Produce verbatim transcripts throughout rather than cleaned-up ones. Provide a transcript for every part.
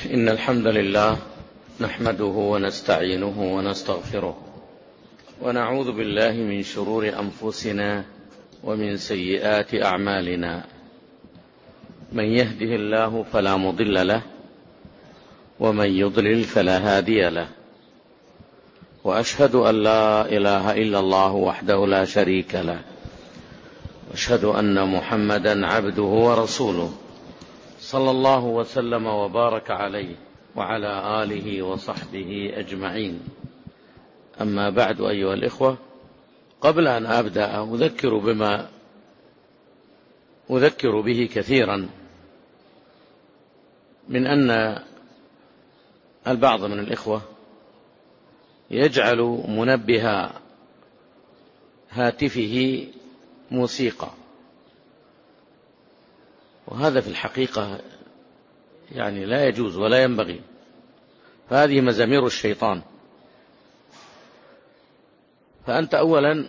إن الحمد لله نحمده ونستعينه ونستغفره ونعوذ بالله من شرور أنفسنا ومن سيئات أعمالنا. من يهده الله فلا مضل له ومن يضلل فلا هادي له، وأشهد أن لا إله إلا الله وحده لا شريك له، وأشهد أن محمدا عبده ورسوله صلى الله وسلم وبارك عليه وعلى آله وصحبه أجمعين. أما بعد، أيها الإخوة، قبل أن أبدأ أذكر بما أذكر به كثيرا من أن البعض من الإخوة يجعل منبه هاتفه موسيقى، وهذا في الحقيقة يعني لا يجوز ولا ينبغي، فهذه مزامير الشيطان. فأنت أولا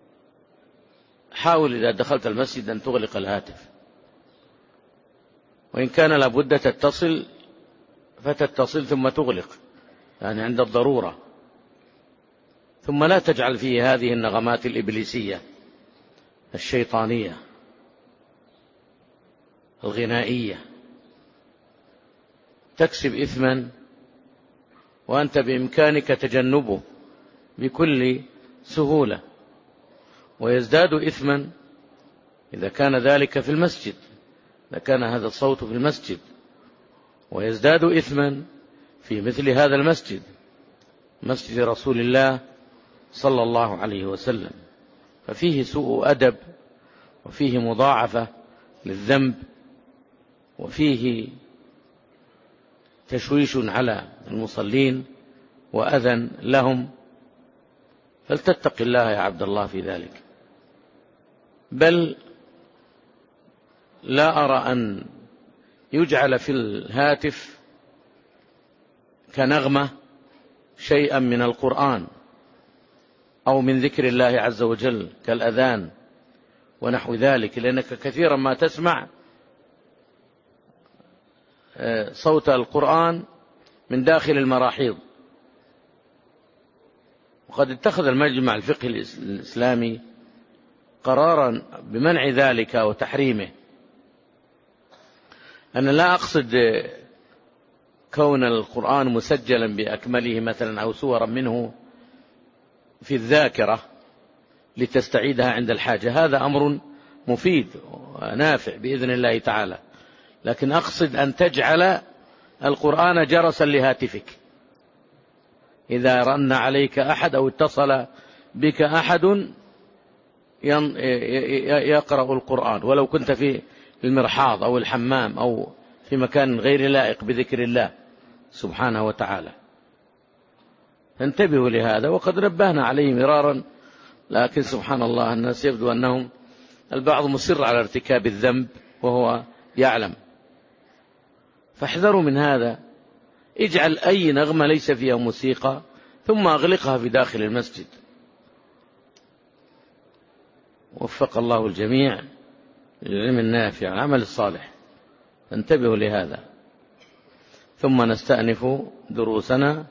حاول إذا دخلت المسجد أن تغلق الهاتف، وإن كان لابد تتصل فتتصل ثم تغلق، يعني عند الضرورة، ثم لا تجعل فيه هذه النغمات الإبليسية الشيطانية الغنائية، تكسب إثما وأنت بإمكانك تجنبه بكل سهولة، ويزداد إثما إذا كان ذلك في المسجد، إذا كان هذا الصوت في المسجد، ويزداد إثما في مثل هذا المسجد، مسجد رسول الله صلى الله عليه وسلم، ففيه سوء أدب، وفيه مضاعفة للذنب، وفيه تشويش على المصلين وأذى لهم. فلتتق الله يا عبد الله في ذلك. بل لا أرى أن يجعل في الهاتف كنغمة شيئا من القرآن أو من ذكر الله عز وجل كالأذان ونحو ذلك، لأنك كثيرا ما تسمع صوت القرآن من داخل المراحيض. وقد اتخذ المجمع الفقهي الإسلامي قرارا بمنع ذلك وتحريمه. أنا لا أقصد كون القرآن مسجلا بأكمله مثلا أو سورا منه في الذاكرة لتستعيدها عند الحاجة، هذا أمر مفيد ونافع بإذن الله تعالى، لكن أقصد أن تجعل القرآن جرسا لهاتفك. إذا رن عليك أحد أو اتصل بك أحد يقرأ القرآن، ولو كنت في المرحاض أو الحمام أو في مكان غير لائق بذكر الله سبحانه وتعالى، انتبهوا لهذا. وقد نبهنا عليه مرارا، لكن سبحان الله الناس يبدو أنهم البعض مصر على ارتكاب الذنب وهو يعلم. فاحذروا من هذا. اجعل أي نغمة ليس فيها موسيقى ثم أغلقها في داخل المسجد. وفق الله الجميع للعلم النافع والعمل الصالح. انتبهوا لهذا. ثم نستأنف دروسنا،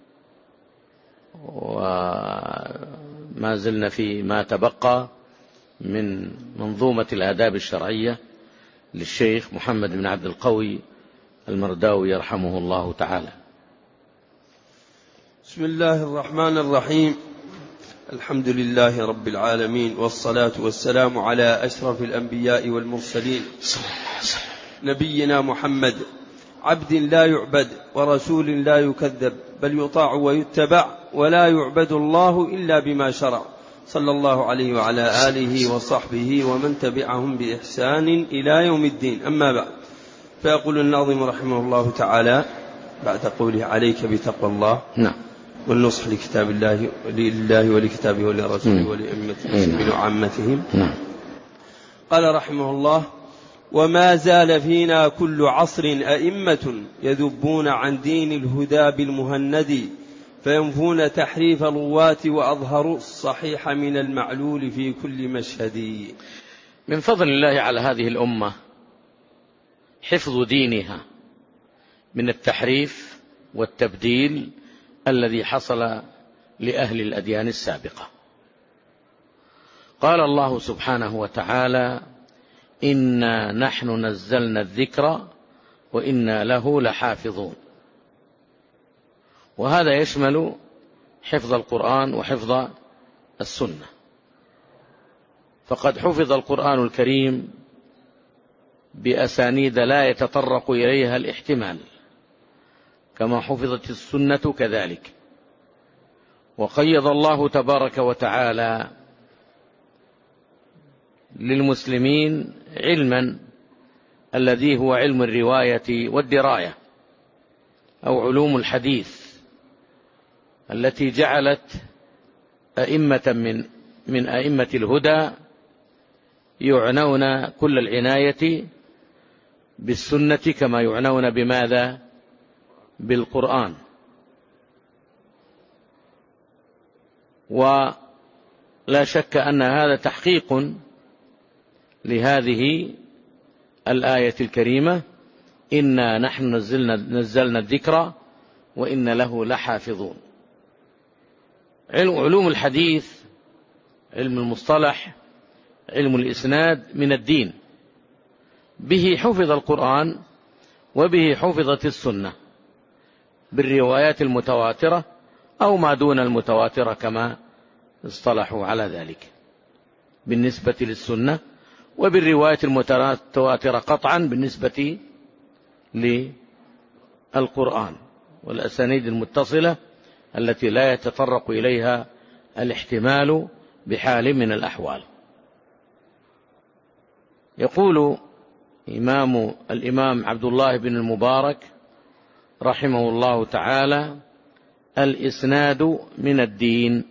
وما زلنا في ما تبقى من منظومة الآداب الشرعية للشيخ محمد بن عبد القوي المرداوي يرحمه الله تعالى. بسم الله الرحمن الرحيم. الحمد لله رب العالمين، والصلاة والسلام على أشرف الأنبياء والمرسلين، نبينا محمد، عبد لا يعبد ورسول لا يكذب، بل يطاع ويتبع، ولا يعبد الله إلا بما شرع، صلى الله عليه وعلى آله وصحبه ومن تبعهم بإحسان إلى يوم الدين. أما بعد، فيقول الناظم رحمه الله تعالى بعد قوله: عليك بتقوى الله نعم والنصح لكتاب الله لله ولكتابه ولرسوله ولأئمة المسلمين وعامتهم. نعم. قال رحمه الله: وما زال فينا كل عصر أئمة يذبون عن دين الهدى بالمهند، فينفون تحريف الرواة وأظهروا الصحيح من المعلول في كل مشهد. من فضل الله على هذه الأمة حفظ دينها من التحريف والتبديل الذي حصل لأهل الأديان السابقة. قال الله سبحانه وتعالى: إنا نحن نزلنا الذكر وإنا له لحافظون. وهذا يشمل حفظ القرآن وحفظ السنة، فقد حفظ القرآن الكريم بأسانيد لا يتطرق إليها الاحتمال، كما حفظت السنة كذلك. وقيض الله تبارك وتعالى للمسلمين علما الذي هو علم الرواية والدراية، أو علوم الحديث، التي جعلت أئمة من من أئمة الهدى يعنون كل العناية بالسنة كما يعنون بماذا؟ بالقرآن. ولا شك أن هذا تحقيق لهذه الآية الكريمة: إنا نحن نزلنا, نزلنا الذكر وإن له لحافظون. علوم الحديث، علم المصطلح، علم الإسناد من الدين، به حفظ القرآن وبه حفظت السنة بالروايات المتواترة أو ما دون المتواترة كما اصطلحوا على ذلك بالنسبة للسنة، وبالرواية المتواترة قطعا بالنسبة للقرآن، والأسانيد المتصلة التي لا يتطرق إليها الاحتمال بحال من الأحوال. يقول إمام الإمام عبد الله بن المبارك رحمه الله تعالى: الإسناد من الدين.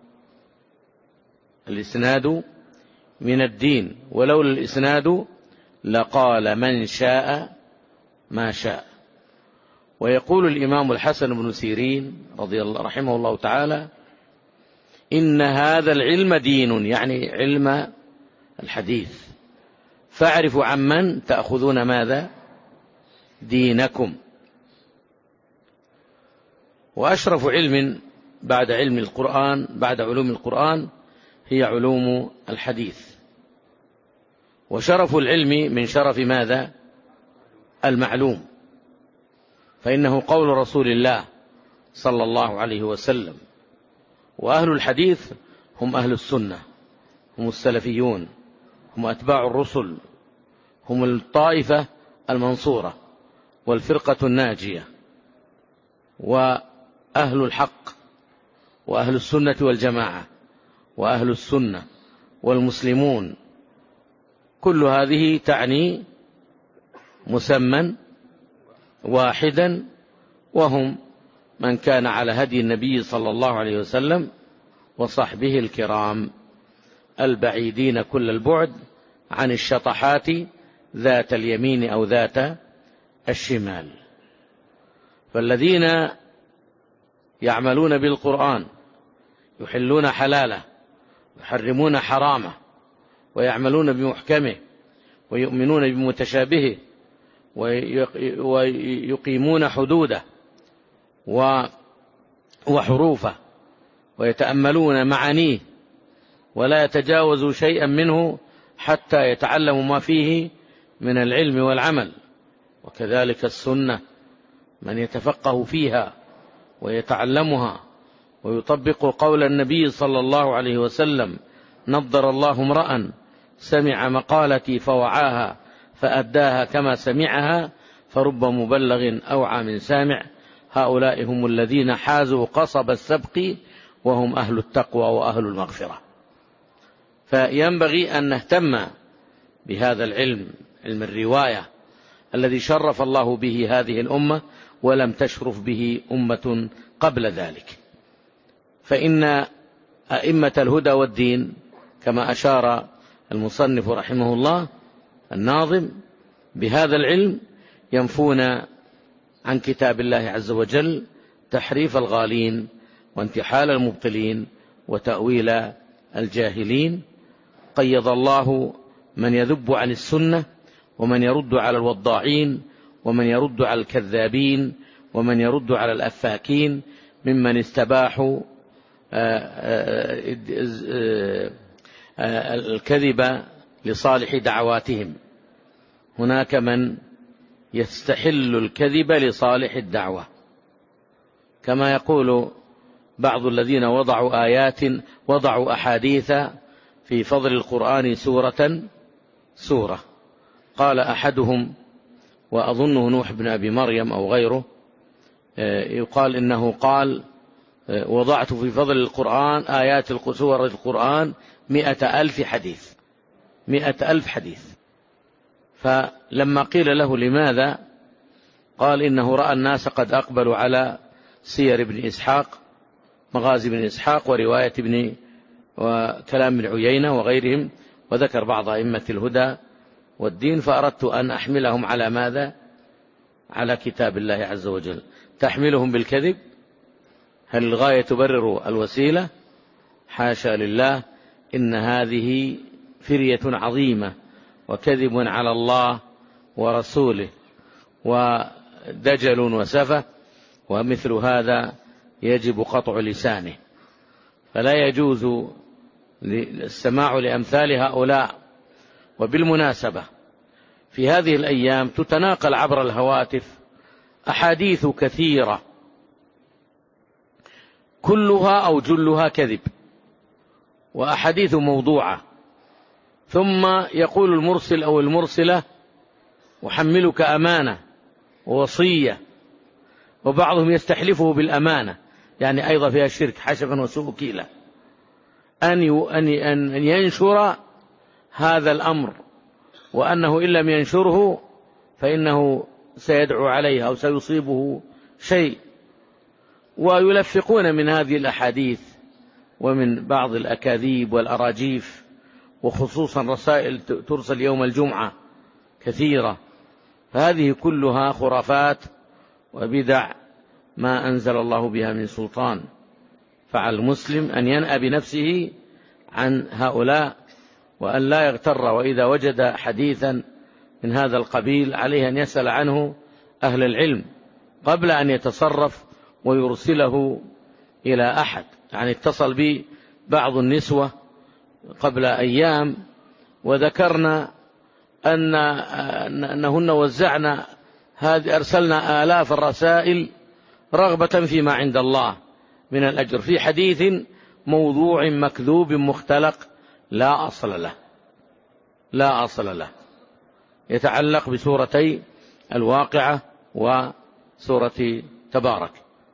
الإسناد من الدين، ولولا الإسناد لقال من شاء ما شاء. ويقول الإمام الحسن بن سيرين رضي الله رحمه الله تعالى: إن هذا العلم دين، يعني علم الحديث، فاعرفوا عمن تأخذون ماذا؟ دينكم. وأشرف علم بعد علم القرآن، بعد علوم القرآن، هي علوم الحديث. وشرف العلم من شرف ماذا؟ المعلوم، فإنه قول رسول الله صلى الله عليه وسلم. وأهل الحديث هم أهل السنة، هم السلفيون، هم أتباع الرسل، هم الطائفة المنصورة والفرقة الناجية، وأهل الحق، وأهل السنة والجماعة، وأهل السنة والمسلمون. كل هذه تعني مسمى واحدا، وهم من كان على هدي النبي صلى الله عليه وسلم وصحبه الكرام البعيدين كل البعد عن الشطحات ذات اليمين أو ذات الشمال. فالذين يعملون بالقرآن يحلون حلاله يحرمون حرامه، ويعملون بمحكمه ويؤمنون بمتشابهه ويقيمون حدوده وحروفه ويتأملون معانيه، ولا يتجاوزوا شيئا منه حتى يتعلموا ما فيه من العلم والعمل. وكذلك السنة، من يتفقه فيها ويتعلمها ويطبق قول النبي صلى الله عليه وسلم: نضر الله امرأ سمع مقالتي فوعاها فأداها كما سمعها فرب مبلغ أوعى من سامع. هؤلاء هم الذين حازوا قصب السبق وهم أهل التقوى وأهل المغفرة. فينبغي أن نهتم بهذا العلم، علم الرواية، الذي شرف الله به هذه الأمة ولم تشرف به أمة قبل ذلك. فإن أئمة الهدى والدين كما أشار المصنف رحمه الله الناظم بهذا العلم ينفون عن كتاب الله عز وجل تحريف الغالين وانتحال المبطلين وتأويل الجاهلين. قيض الله من يذب عن السنة ومن يرد على الوضاعين ومن يرد على الكذابين ومن يرد على الأفاكين ممن استباحوا الكذب لصالح دعواتهم. هناك من يستحل الكذب لصالح الدعوة، كما يقول بعض الذين وضعوا آيات وضعوا أحاديث في فضل القرآن سورة سورة. قال أحدهم وأظنه نوح بن أبي مريم أو غيره، يقال إنه قال وضعت في فضل القرآن آيات سور القرآن مئة ألف حديث مئة ألف حديث. فلما قيل له لماذا، قال إنه رأى الناس قد أقبلوا على سير ابن إسحاق، مغازي ابن إسحاق ورواية ابن وكلام ابن عيينة وغيرهم، وذكر بعض أئمة الهدى والدين، فأردت أن أحملهم على ماذا؟ على كتاب الله عز وجل. تحملهم بالكذب؟ هل الغاية تبرر الوسيلة؟ حاشا لله، إن هذه فرية عظيمة وكذب على الله ورسوله ودجل وسفة، ومثل هذا يجب قطع لسانه. فلا يجوز السماع لأمثال هؤلاء. وبالمناسبة في هذه الأيام تتناقل عبر الهواتف أحاديث كثيرة كلها أو جلها كذب وأحاديث موضوعة، ثم يقول المرسل أو المرسلة أحملك أمانة ووصية، وبعضهم يستحلفه بالأمانة، يعني أيضا فيها الشرك حشفا وسوء كيلا، أن ينشر هذا الأمر، وأنه إن لم ينشره فإنه سيدعو عليه أو سيصيبه شيء. ويلفقون من هذه الأحاديث ومن بعض الأكاذيب والأراجيف، وخصوصا رسائل ترسل يوم الجمعة كثيرة. فهذه كلها خرافات وبدع ما أنزل الله بها من سلطان. فعلى المسلم أن ينأى بنفسه عن هؤلاء وأن لا يغتر، وإذا وجد حديثا من هذا القبيل عليه أن يسأل عنه أهل العلم قبل أن يتصرف ويرسله إلى أحد. يعني اتصل بي بعض النسوة قبل أيام وذكرنا أن أنهن وزعنا هذه أرسلنا آلاف الرسائل رغبة فيما عند الله من الأجر في حديث موضوع مكذوب مختلق لا أصل له لا أصل له يتعلق بسورتي الواقعة وسورة تبارك.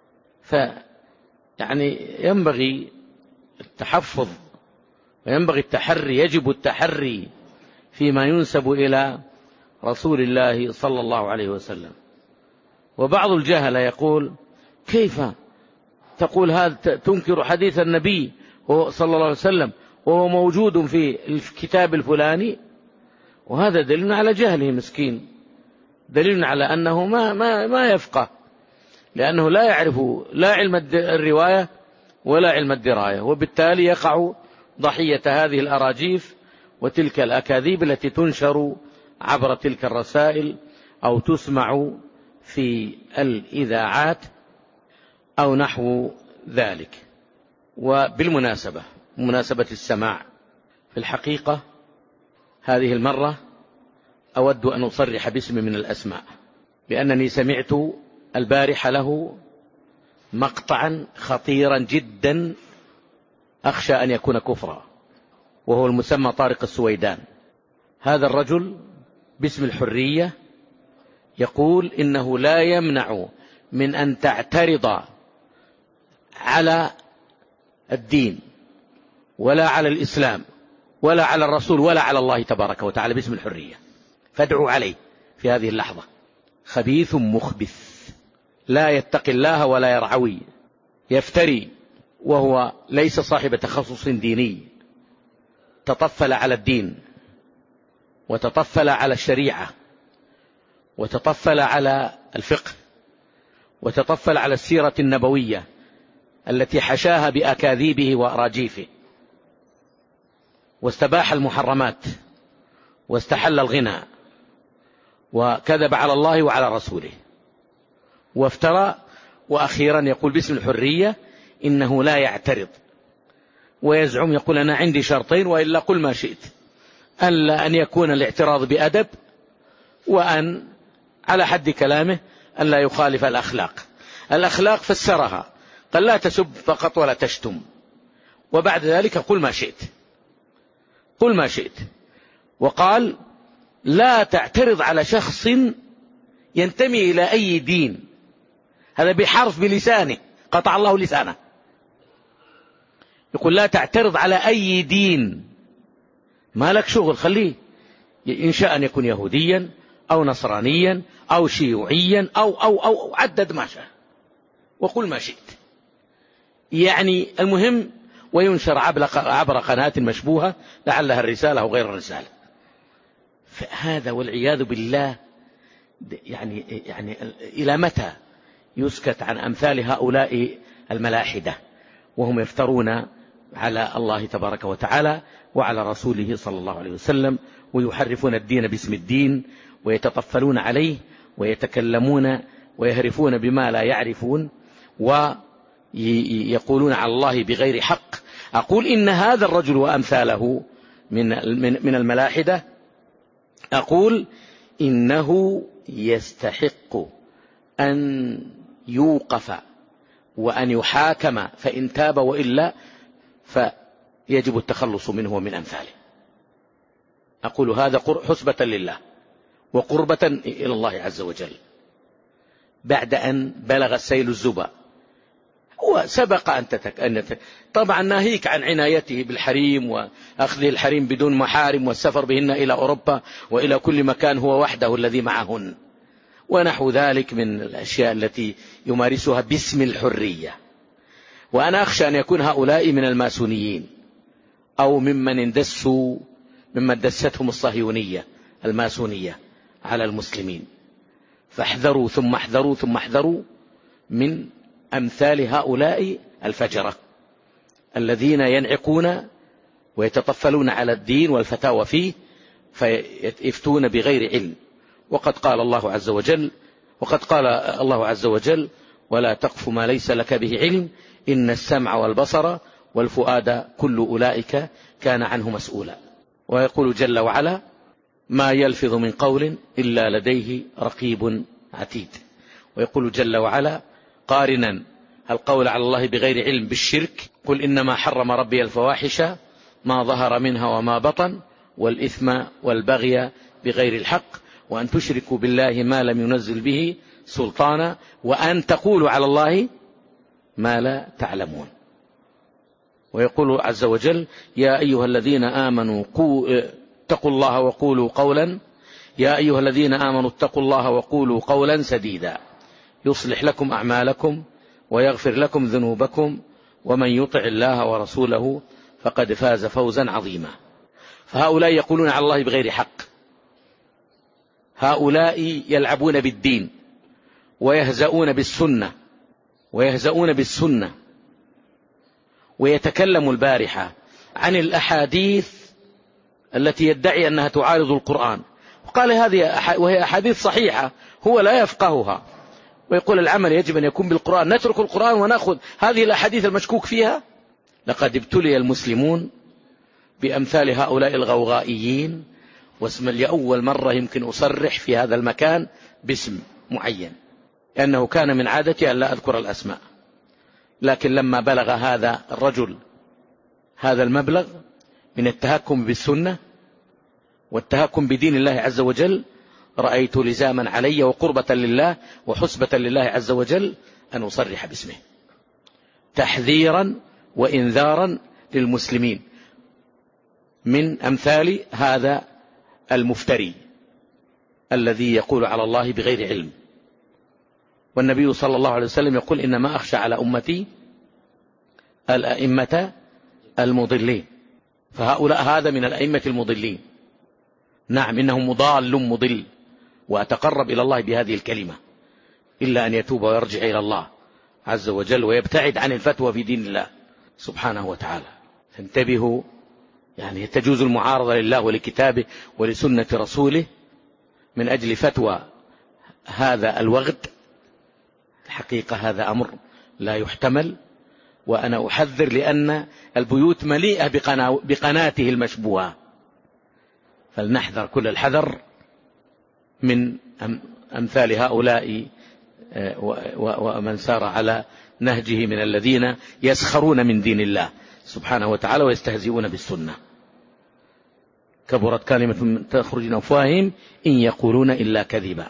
فيعني ينبغي التحفظ وينبغي التحري، يجب التحري فيما ينسب إلى رسول الله صلى الله عليه وسلم. وبعض الجهل يقول كيف تقول هذا، تنكر حديث النبي صلى الله عليه وسلم وهو موجود في الكتاب الفلاني؟ وهذا دليل على جهله مسكين، دليل على أنه ما, ما, ما يفقه، لأنه لا يعرف لا علم الرواية ولا علم الدراية، وبالتالي يقع ضحية هذه الأراجيف وتلك الأكاذيب التي تنشر عبر تلك الرسائل أو تسمع في الإذاعات أو نحو ذلك. وبالمناسبة مناسبة السماع، في الحقيقة هذه المرة أود أن أصرح باسم من الأسماء، لأنني سمعت البارحة له مقطعا خطيرا جدا أخشى أن يكون كفرا، وهو المسمى طارق السويدان. هذا الرجل باسم الحرية يقول إنه لا يمنع من أن تعترض على الدين ولا على الإسلام ولا على الرسول ولا على الله تبارك وتعالى باسم الحرية، فادعوا عليه في هذه اللحظة. خبيث مخبث لا يتقي الله ولا يرعوي، يفتري وهو ليس صاحب تخصص ديني، تطفل على الدين وتطفل على الشريعة وتطفل على الفقه وتطفل على السيرة النبوية التي حشاها بأكاذيبه وأراجيفه، واستباح المحرمات واستحل الغنى وكذب على الله وعلى رسوله وافترى. وأخيرا يقول باسم الحرية إنه لا يعترض، ويزعم يقول أنا عندي شرطين وإلا قل ما شئت، ألا أن يكون الاعتراض بأدب، وأن على حد كلامه أن لا يخالف الأخلاق. الأخلاق فسرها، قال لا تسب فقط ولا تشتم، وبعد ذلك قل ما شئت، قل ما شئت. وقال لا تعترض على شخص ينتمي إلى أي دين، هذا بحرف بلسانه، قطع الله لسانه. يقول لا تعترض على أي دين، ما لك شغل، خليه، إن شاء أن يكون يهوديا أو نصرانيا أو شيوعيا أو أو أو عدد ما شاء، وقل ما شئت. يعني المهم، وينشر عبر قناة مشبوهة لعلها الرسالة أو غير الرسالة. فهذا والعياذ بالله، يعني يعني إلى متى يسكت عن أمثال هؤلاء الملاحدة وهم يفترون على الله تبارك وتعالى وعلى رسوله صلى الله عليه وسلم، ويحرفون الدين باسم الدين، ويتطفلون عليه، ويتكلمون ويهرفون بما لا يعرفون، ويقولون على الله بغير حق. أقول إن هذا الرجل وأمثاله من من الملاحدة، أقول إنه يستحق أن يوقف وأن يحاكم، فإن تاب وإلا فيجب التخلص منه ومن أمثاله. أقول هذا حسبة لله وقربة إلى الله عز وجل، بعد أن بلغ السيل الزبا. هو سبق أن تتك... طبعا ناهيك عن عنايته بالحريم وأخذه الحريم بدون محارم والسفر بهن إلى أوروبا وإلى كل مكان هو وحده الذي معهن، ونحو ذلك من الأشياء التي يمارسها باسم الحرية. وأنا أخشى أن يكون هؤلاء من الماسونيين أو ممن اندسوا ممن دستهم الصهيونية الماسونية على المسلمين. فاحذروا ثم احذروا ثم احذروا من أمثال هؤلاء الفجرة الذين ينعقون ويتطفلون على الدين والفتاوى فيه، فيفتون بغير علم. وقد قال الله عز وجل وقد قال الله عز وجل ولا تقف ما ليس لك به علم إن السمع والبصر والفؤاد كل أولئك كان عنه مسؤولا. ويقول جل وعلا ما يلفظ من قول إلا لديه رقيب عتيد. ويقول جل وعلا قارنا القول على الله بغير علم بالشرك قل إنما حرم ربي الفواحش ما ظهر منها وما بطن والإثم والبغي بغير الحق وأن تشركوا بالله ما لم ينزل به سلطانا وأن تقولوا على الله ما لا تعلمون. ويقول عز وجل يا أيها الذين آمنوا اتقوا الله وقولوا قولا يا أيها الذين آمنوا اتقوا الله وقولوا قولا سديدا يصلح لكم أعمالكم ويغفر لكم ذنوبكم ومن يطع الله ورسوله فقد فاز فوزا عظيما. فهؤلاء يقولون على الله بغير حق، هؤلاء يلعبون بالدين ويهزؤون بالسنة ويهزؤون بالسنة ويتكلم البارحة عن الأحاديث التي يدعي أنها تعارض القرآن، وقال هذه وهي أحاديث صحيحة هو لا يفقهها، ويقول العمل يجب أن يكون بالقرآن، نترك القرآن ونأخذ هذه الأحاديث المشكوك فيها. لقد ابتلي المسلمون بأمثال هؤلاء الغوغائيين، واسم لأول مرة يمكن أصرح في هذا المكان باسم معين، لأنه كان من عادتي أن لا أذكر الأسماء، لكن لما بلغ هذا الرجل هذا المبلغ من التهكم بالسنة والتهكم بدين الله عز وجل رأيت لزاما علي وقربة لله وحسبة لله عز وجل أن أصرح باسمه تحذيرا وإنذارا للمسلمين من أمثال هذا المفتري الذي يقول على الله بغير علم. والنبي صلى الله عليه وسلم يقول إنما أخشى على أمتي الأئمة المضلين، فهؤلاء هذا من الأئمة المضلين. نعم إنه مضال مضل، وأتقرب إلى الله بهذه الكلمة إلا أن يتوب ويرجع إلى الله عز وجل ويبتعد عن الفتوى في دين الله سبحانه وتعالى. فانتبهوا، يعني تجوز المعارضة لله ولكتابه ولسنة رسوله من أجل فتوى هذا الوغد، الحقيقة هذا أمر لا يحتمل، وأنا أحذر لأن البيوت مليئة بقناته المشبوهة، فلنحذر كل الحذر من أمثال هؤلاء ومن سار على نهجه من الذين يسخرون من دين الله سبحانه وتعالى ويستهزئون بالسنة. كبرت كلمة تخرج من أفواههم إن يقولون إلا كذبا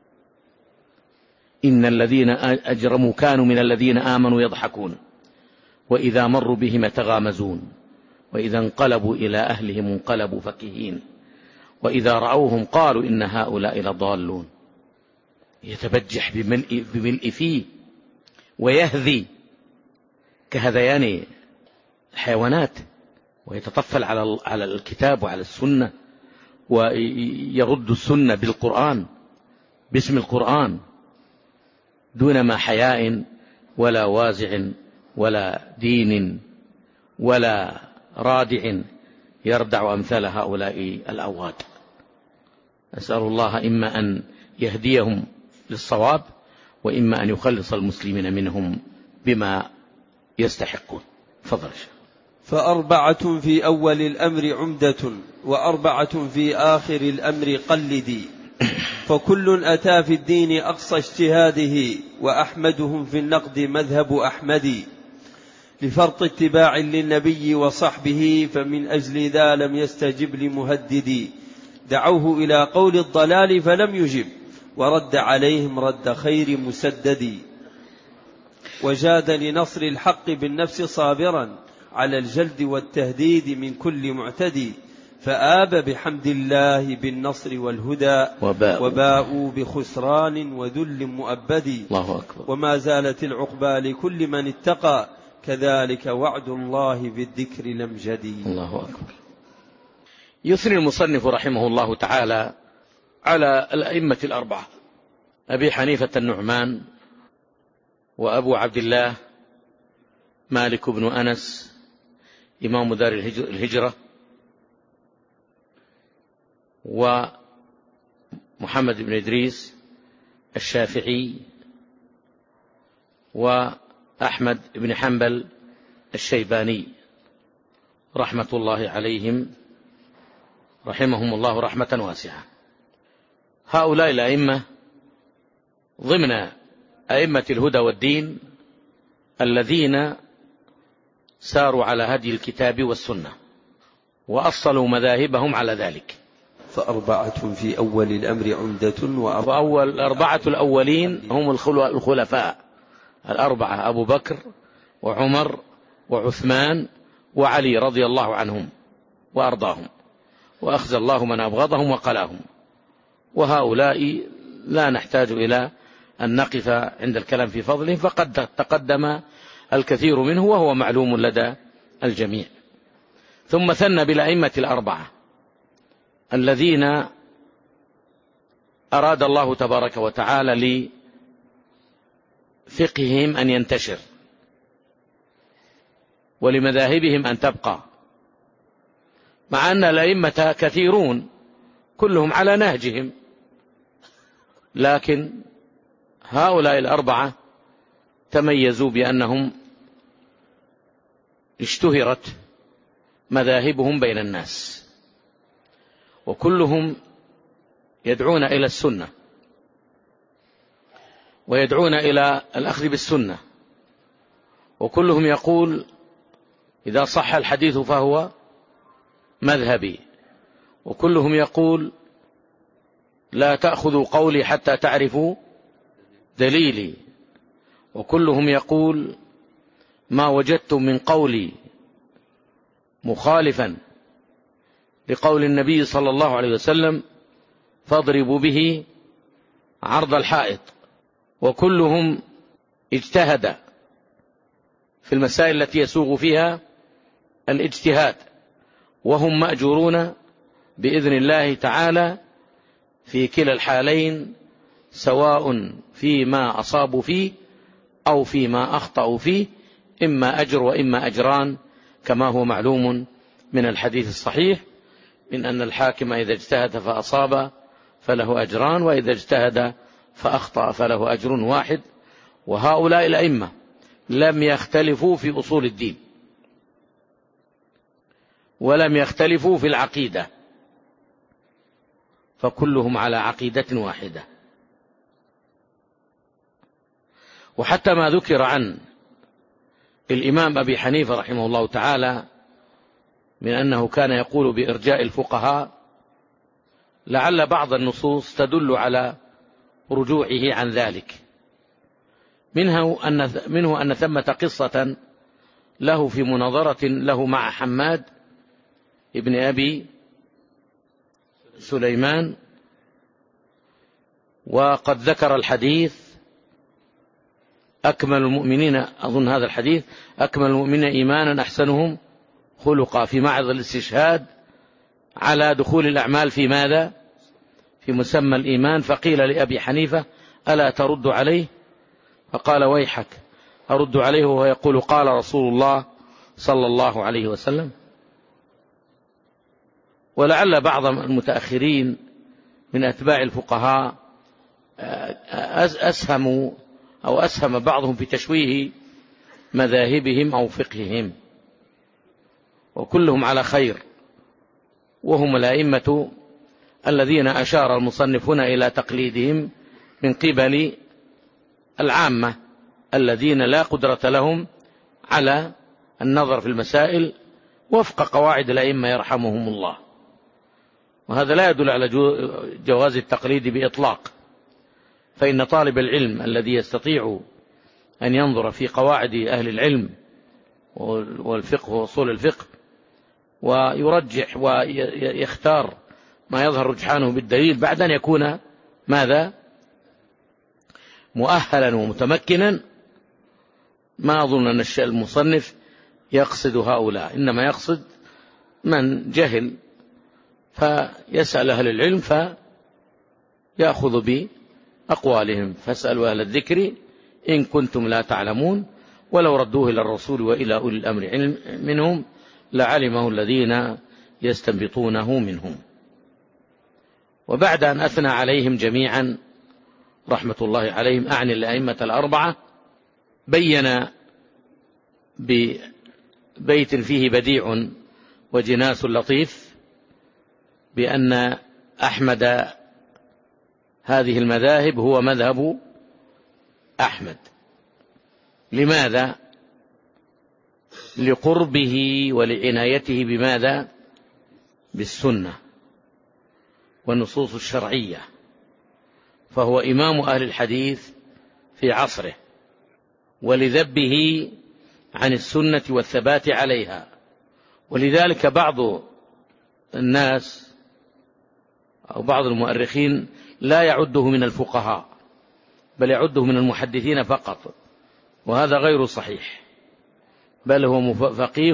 إن الذين أجرموا كانوا من الذين آمنوا يضحكون وإذا مروا بهم يتغامزون وإذا انقلبوا إلى أهلهم انقلبوا فكهين وإذا رأوهم قالوا إن هؤلاء لضالون. يتبجح بملء, بملء فيه ويهذي كهذيان الحيوانات، ويتطفل على على الكتاب وعلى السنة، ويرد السنة بالقرآن باسم القرآن دون ما حياء ولا وازع ولا دين ولا رادع يردع أمثال هؤلاء الأواد. أسأل الله إما أن يهديهم للصواب وإما أن يخلص المسلمين منهم بما يستحقون. فضل. فأربعة في أول الأمر عمدة وأربعة في آخر الأمر قلدي، فكل أتى في الدين أقصى اجتهاده وأحمدهم في النقد مذهب أحمد، لفرط اتباع للنبي وصحبه فمن أجل ذا لم يستجب لمهددي، دعوه إلى قول الضلال فلم يجب ورد عليهم رد خير مسدد، وجاد لنصر الحق بالنفس صابرا على الجلد والتهديد من كل معتدي، فآب بحمد الله بالنصر والهدى وباءوا, وباءوا بخسران وذل مؤبد. الله أكبر. وما زالت العقبى لكل من اتقى كذلك وعد الله بالذكر لم جدي. الله أكبر. يثني المصنف رحمه الله تعالى على الأئمة الأربعة أبي حنيفة النعمان وأبو عبد الله مالك بن أنس إمام دار الهجرة، ومحمد بن إدريس الشافعي، وأحمد بن حنبل الشيباني رحمة الله عليهم رحمهم الله رحمة واسعة. هؤلاء الأئمة ضمن أئمة الهدى والدين الذين ساروا على هدي الكتاب والسنة وأصلوا مذاهبهم على ذلك. فأربعة في أول الأمر عمدة وأول الأربعة الأولين هم الخلفاء الأربعة أبو بكر وعمر وعثمان وعلي رضي الله عنهم وأرضاهم، وأخزى الله من أبغضهم وقلاهم. وهؤلاء لا نحتاج إلى أن نقف عند الكلام في فضلهم، فقد تقدم الكثير منه وهو معلوم لدى الجميع. ثم ثنى بالأئمة الأربعة الذين أراد الله تبارك وتعالى لفقههم أن ينتشر ولمذاهبهم أن تبقى، مع أن الأئمة كثيرون كلهم على نهجهم، لكن هؤلاء الأربعة تميزوا بأنهم اشتهرت مذاهبهم بين الناس، وكلهم يدعون إلى السنة ويدعون إلى الأخذ بالسنة، وكلهم يقول إذا صح الحديث فهو مذهبي، وكلهم يقول لا تأخذوا قولي حتى تعرفوا دليلي، وكلهم يقول ما وجدتم من قولي مخالفا لقول النبي صلى الله عليه وسلم فاضربوا به عرض الحائط. وكلهم اجتهد في المسائل التي يسوغ فيها الاجتهاد، وهم مأجورون بإذن الله تعالى في كلا الحالين، سواء فيما أصابوا فيه أو فيما أخطأوا فيه، إما أجر وإما أجران، كما هو معلوم من الحديث الصحيح من أن الحاكم إذا اجتهد فأصاب فله أجران، وإذا اجتهد فأخطأ فله أجر واحد. وهؤلاء الأئمة لم يختلفوا في أصول الدين، ولم يختلفوا في العقيدة، فكلهم على عقيدة واحدة. وحتى ما ذكر عن الإمام أبي حنيفة رحمه الله تعالى من أنه كان يقول بإرجاء الفقهاء، لعل بعض النصوص تدل على رجوعه عن ذلك. منه أن, منه أن ثمة قصة له في مناظرة له مع حماد ابن أبي سليمان، وقد ذكر الحديث أكمل المؤمنين، أظن هذا الحديث، أكمل المؤمنين إيمانا أحسنهم خلقا، في معرض الاستشهاد على دخول الأعمال في ماذا؟ في مسمى الإيمان. فقيل لأبي حنيفة: ألا ترد عليه؟ فقال: ويحك، أرد عليه وهو يقول قال رسول الله صلى الله عليه وسلم؟ ولعل بعض المتأخرين من أتباع الفقهاء أسهموا أو أسهم بعضهم في تشويه مذاهبهم أو فقههم، وكلهم على خير، وهم الأئمة الذين أشار المصنفون إلى تقليدهم من قبل العامة الذين لا قدرة لهم على النظر في المسائل وفق قواعد الأئمة يرحمهم الله. وهذا لا يدل على جواز التقليد بإطلاق، فإن طالب العلم الذي يستطيع أن ينظر في قواعد أهل العلم والفقه وأصول الفقه ويرجح ويختار ما يظهر رجحانه بالدليل بعد أن يكون ماذا؟ مؤهلا ومتمكنا، ما أظن أن المصنف يقصد هؤلاء، إنما يقصد من جهل فيسأل أهل العلم فيأخذ بأقوالهم، فاسألوا أهل الذكر إن كنتم لا تعلمون، ولو ردوه إلى الرسول وإلى أولي الأمر منهم لعلمه الذين يستنبطونه منهم. وبعد أن أثنى عليهم جميعا رحمة الله عليهم، أعني الأئمة الأربعة، بين ببيت فيه بديع وجناس لطيف بأن أحمد هذه المذاهب هو مذهب أحمد. لماذا؟ لقربه ولعنايته بماذا؟ بالسنة والنصوص الشرعية، فهو إمام أهل الحديث في عصره، ولذبه عن السنة والثبات عليها. ولذلك بعض الناس أو بعض المؤرخين لا يعده من الفقهاء، بل يعده من المحدثين فقط، وهذا غير صحيح، بل هو فقيه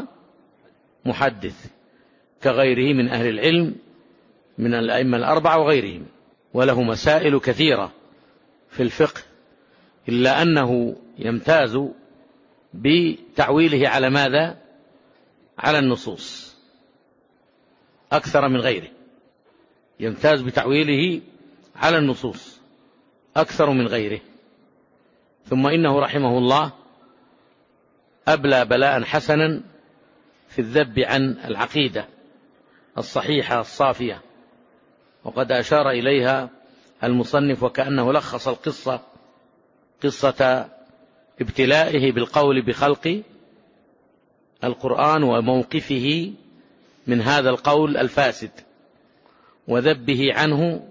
ومحدث كغيره من أهل العلم من الأئمة الأربعة وغيرهم، وله مسائل كثيرة في الفقه، إلا أنه يمتاز بتعويله على ماذا؟ على النصوص أكثر من غيره، يمتاز بتعويله على النصوص أكثر من غيره. ثم إنه رحمه الله أبلى بلاء حسنا في الذب عن العقيدة الصحيحة الصافية، وقد أشار إليها المصنف وكأنه لخص القصة، قصة ابتلائه بالقول بخلق القرآن وموقفه من هذا القول الفاسد وذبه عنه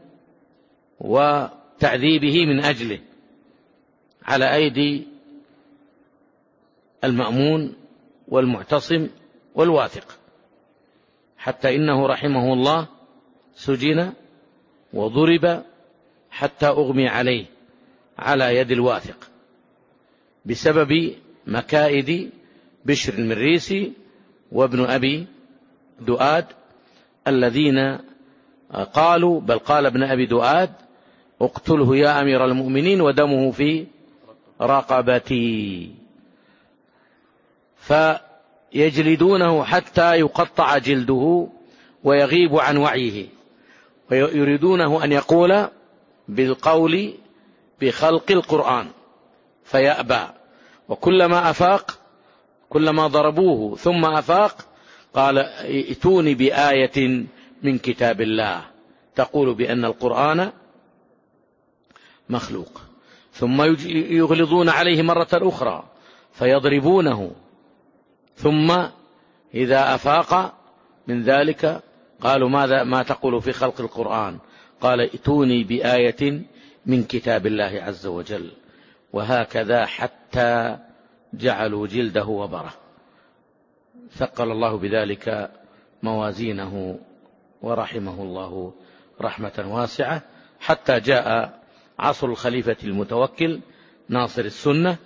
وتعذيبه من أجله على أيدي المأمون والمعتصم والواثق، حتى إنه رحمه الله سجن وضرب حتى أغمي عليه على يد الواثق بسبب مكائد بشر المريسي وابن أبي دؤاد، الذين قالوا، بل قال ابن أبي دؤاد: اقتله يا أمير المؤمنين ودمه في رقبتي. فيجلدونه حتى يقطع جلده ويغيب عن وعيه، ويريدونه أن يقول بالقول بخلق القرآن فيأبى، وكلما أفاق كلما ضربوه ثم أفاق قال ائتوني بآية من كتاب الله تقول بأن القرآن مخلوق، ثم يغلظون عليه مرة أخرى فيضربونه، ثم إذا أفاق من ذلك قالوا ماذا ما تقول في خلق القرآن؟ قال ائتوني بآية من كتاب الله عز وجل. وهكذا حتى جعلوا جلده وبره، ثقل الله بذلك موازينه ورحمه الله رحمة واسعة، حتى جاء عصر الخليفة المتوكل ناصر السنة،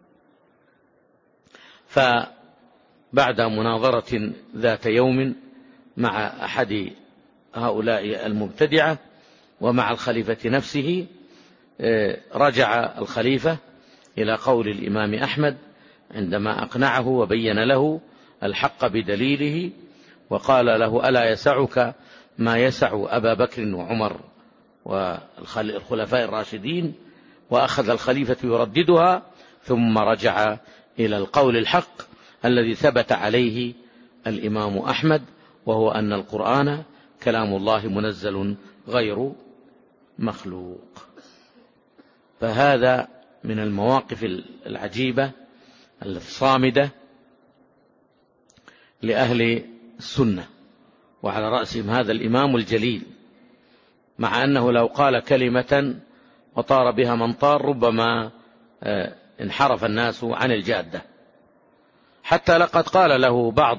فبعد مناظرة ذات يوم مع أحد هؤلاء المبتدعة ومع الخليفة نفسه، رجع الخليفة إلى قول الإمام أحمد عندما أقنعه وبين له الحق بدليله، وقال له ألا يسعك ما يسع أبا بكر وعمر والخلفاء الراشدين؟ وأخذ الخليفة يرددها، ثم رجع إلى القول الحق الذي ثبت عليه الإمام أحمد، وهو أن القرآن كلام الله منزل غير مخلوق. فهذا من المواقف العجيبة الصامدة لأهل السنة، وعلى رأسهم هذا الإمام الجليل، مع أنه لو قال كلمة وطار بها من طار ربما انحرف الناس عن الجادة. حتى لقد قال له بعض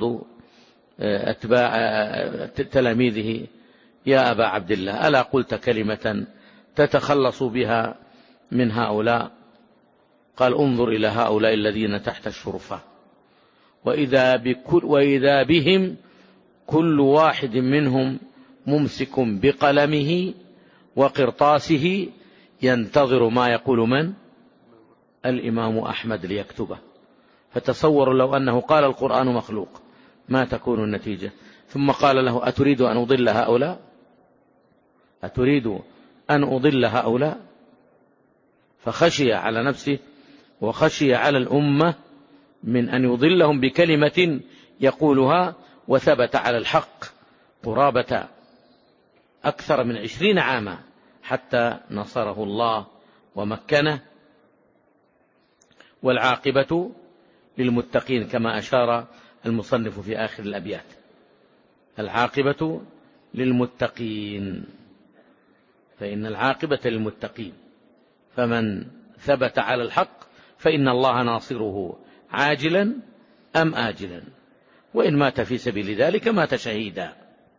أتباع تلاميذه يا أبا عبد الله ألا قلت كلمة تتخلص بها من هؤلاء؟ قال انظر إلى هؤلاء الذين تحت الشرفة، وإذا, بكل وإذا بهم كل واحد منهم ممسك بقلمه وقرطاسه ينتظر ما يقول من؟ الإمام أحمد ليكتبه. فتصوروا لو أنه قال القرآن مخلوق ما تكون النتيجة؟ ثم قال له أتريد أن أضل هؤلاء؟ أتريد أن أضل هؤلاء؟ فخشي على نفسه وخشي على الأمة من أن يضلهم بكلمة يقولها، وثبت على الحق قرابة أكثر من عشرين عاما حتى نصره الله ومكنه. والعاقبة للمتقين كما أشار المصنف في آخر الأبيات، العاقبة للمتقين، فإن العاقبة للمتقين، فمن ثبت على الحق فإن الله ناصره عاجلا أم آجلا، وإن مات في سبيل ذلك مات شهيدا.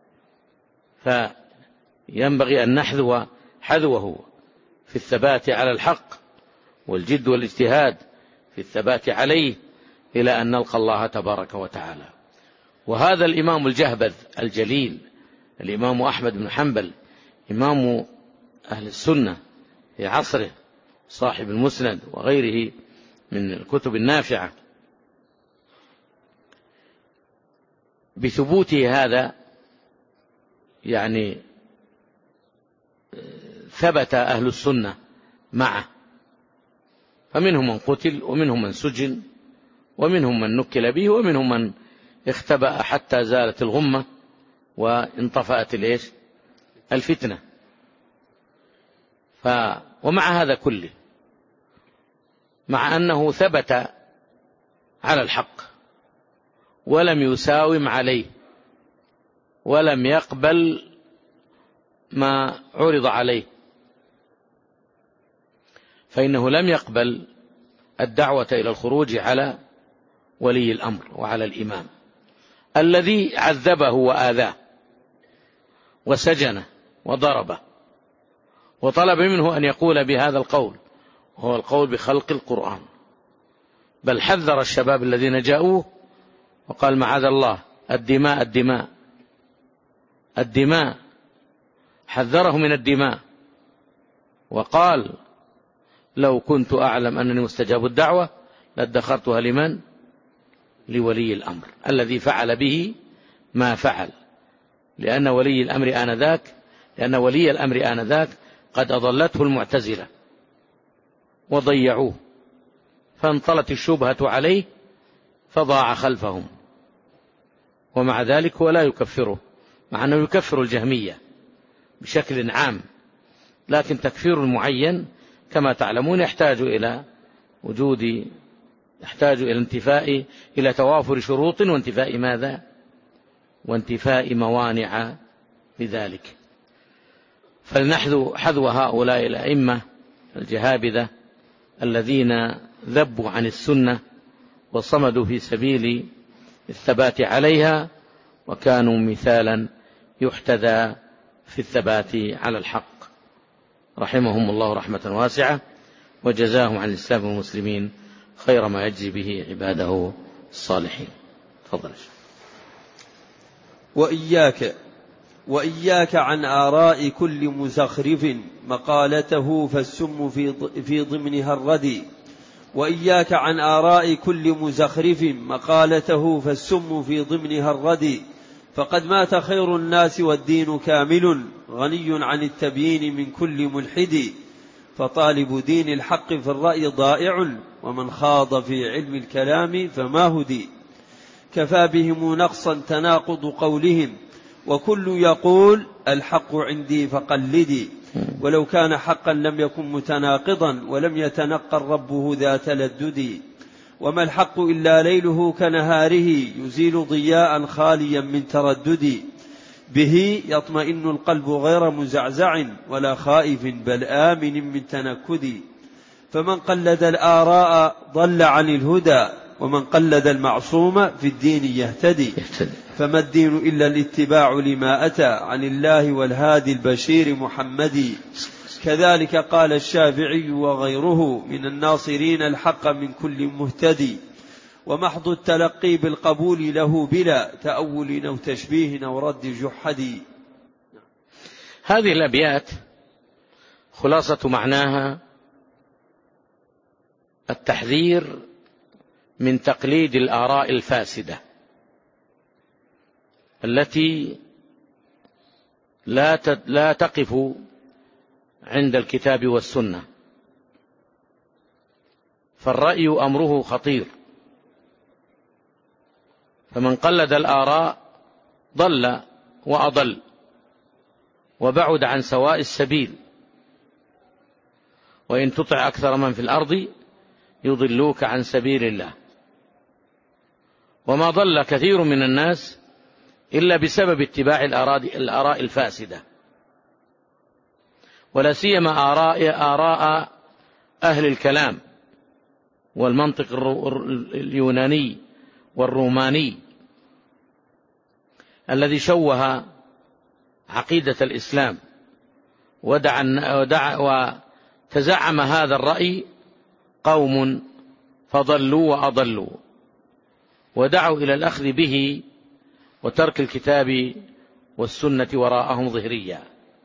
فينبغي أن نحذو حذوه في الثبات على الحق والجد والاجتهاد في الثبات عليه إلى أن نلقى الله تبارك وتعالى. وهذا الإمام الجهبذ الجليل الإمام أحمد بن حنبل إمام أهل السنة في عصره، صاحب المسند وغيره من الكتب النافعة، بثبوته هذا يعني ثبت أهل السنة معه، فمنهم من قتل ومنهم من سجن ومنهم من نكل به ومنهم من اختبأ حتى زالت الغمة وانطفأت الإيش الفتنة. ف ومع هذا كله، مع أنه ثبت على الحق ولم يساوم عليه ولم يقبل ما عرض عليه، فإنه لم يقبل الدعوة إلى الخروج على ولي الأمر وعلى الإمام الذي عذبه وآذاه وسجنه وضربه، وطلب منه أن يقول بهذا القول، وهو القول بخلق القرآن. بل حذر الشباب الذين جاءوه وقال معاذ الله الدماء الدماء الدماء، حذره من الدماء، وقال لو كنت أعلم أنني مستجاب الدعوة لادخرتها لمن؟ لولي الأمر الذي فعل به ما فعل، لأن ولي الأمر آنذاك لأن ولي الأمر آنذاك قد أضلته المعتزلة وضيعوه، فانطلت الشبهة عليه فضاع خلفهم، ومع ذلك هو لا يكفره، مع أنه يكفر الجهمية بشكل عام، لكن تكفير معين كما تعلمون يحتاج إلى وجود يحتاج إلى انتفاء إلى توافر شروط وانتفاء ماذا؟ وانتفاء موانع لذلك. فلنحذو حذو هؤلاء الأئمة الجهابذة الذين ذبوا عن السنة وصمدوا في سبيل الثبات عليها، وكانوا مثالا يحتذى في الثبات على الحق، رحمهم الله رحمة واسعة، وجزاهم عن الإسلام والمسلمين خير ما يجزي به عباده الصالحين. تفضل. وإياك وإياك عن آراء كل مزخرف مقالته فالسم في ضمنها الردي وإياك عن آراء كل مزخرف مقالته فالسم في ضمنها الردي فقد مات خير الناس والدين كامل غني عن التبيين من كل ملحد فطالب دين الحق في الرأي ضائع ومن خاض في علم الكلام فما هدي كفى بهم نقصا تناقض قولهم وكل يقول الحق عندي فقلدي ولو كان حقا لم يكن متناقضا ولم يتنقل ربه ذا تلدد وما الحق إلا ليله كنهاره يزيل ضياء خاليا من تردد به يطمئن القلب غير مزعزع ولا خائف بل آمن من تنكد فمن قلد الآراء ضل عن الهدى ومن قلد المعصوم في الدين يهتدي فما الدين إلا الاتباع لما أتى عن الله والهادي البشير محمد كذلك قال الشافعي وغيره من الناصرين الحق من كل مهتدي ومحض التلقي بالقبول له بلا تأول أو تشبيه أو رد جحدي. هذه الأبيات خلاصة معناها التحذير من تقليد الآراء الفاسدة التي لا لا تقف عند الكتاب والسنة، فالرأي أمره خطير، فمن قلد الآراء ضل وأضل وبعد عن سواء السبيل، وإن تطع أكثر من في الأرض يضلوك عن سبيل الله. وما ضل كثير من الناس إلا بسبب اتباع الآراء الفاسدة، ولا سيما آراء آراء أهل الكلام والمنطق اليوناني والروماني الذي شوه عقيدة الإسلام ودع ودع وتزعم هذا الرأي قوم فضلوا وأضلوا ودعوا إلى الأخذ به وترك الكتاب والسنة وراءهم ظهريا،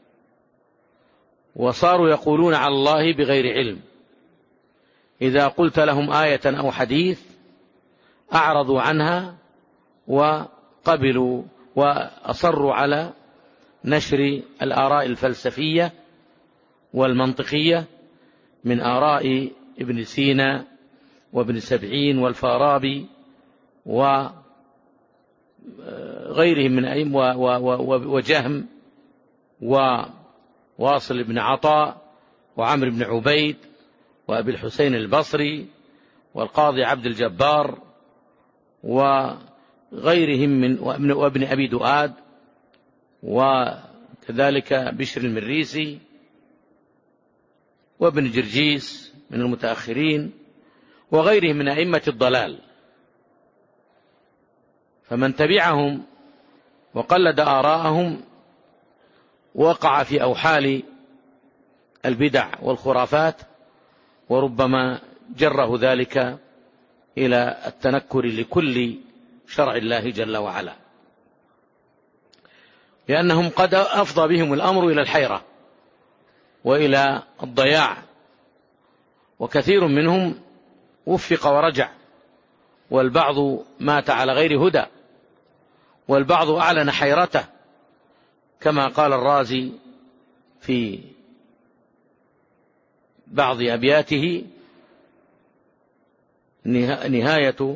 وصاروا يقولون على الله بغير علم. إذا قلت لهم آية أو حديث أعرضوا عنها وقبلوا وأصروا على نشر الآراء الفلسفية والمنطقية من آراء ابن سينا وابن سبعين والفارابي وغيرهم من أئمة وجهم وواصل بن عطاء وعمر بن عبيد وأبي الحسين البصري والقاضي عبد الجبار وغيرهم من وابن أبي دؤاد وكذلك بشر المريسي وابن جرجيس من المتأخرين وغيرهم من أئمة الضلال. فمن تبعهم وقلد آراءهم وقع في أوحال البدع والخرافات، وربما جره ذلك إلى التنكر لكل شرع الله جل وعلا، لأنهم قد أفضى بهم الأمر إلى الحيرة وإلى الضياع، وكثير منهم وفق ورجع، والبعض مات على غير هدى، والبعض أعلن حيرته، كما قال الرازي في بعض أبياته: نهاية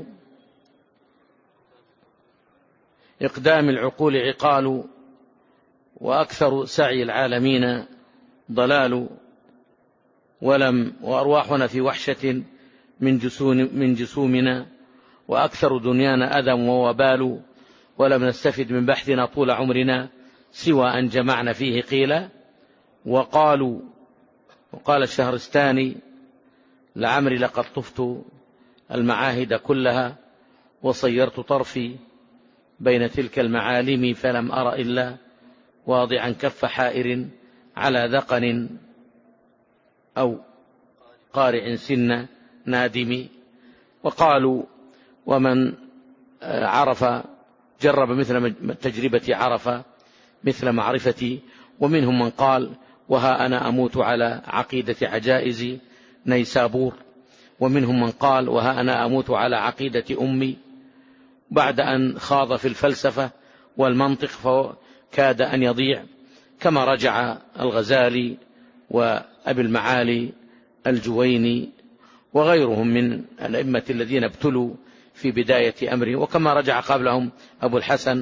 إقدام العقول عقال، وأكثر سعي العالمين ضلال، ولم وأرواحنا في وحشة من جسوم من جسومنا، وأكثر دنيانا أذى ووبال، ولم نستفد من بحثنا طول عمرنا سوى أن جمعنا فيه قيل وقالوا. وقال الشهرستاني: لعمري لقد طفت المعاهد كلها، وصيرت طرفي بين تلك المعالم، فلم أر إلا واضعا كف حائر على ذقن أو قارع سن نادم. وقالوا: ومن عرف جرب مثل تجربتي، عرف مثل معرفتي. ومنهم من قال: وها أنا أموت على عقيدة عجائز نيسابور. ومنهم من قال: وها أنا أموت على عقيدة أمي، بعد أن خاض في الفلسفة والمنطق فكاد أن يضيع، كما رجع الغزالي وأبي المعالي الجويني وغيرهم من الأئمة الذين ابتلوا في بداية أمره، وكما رجع قبلهم أبو الحسن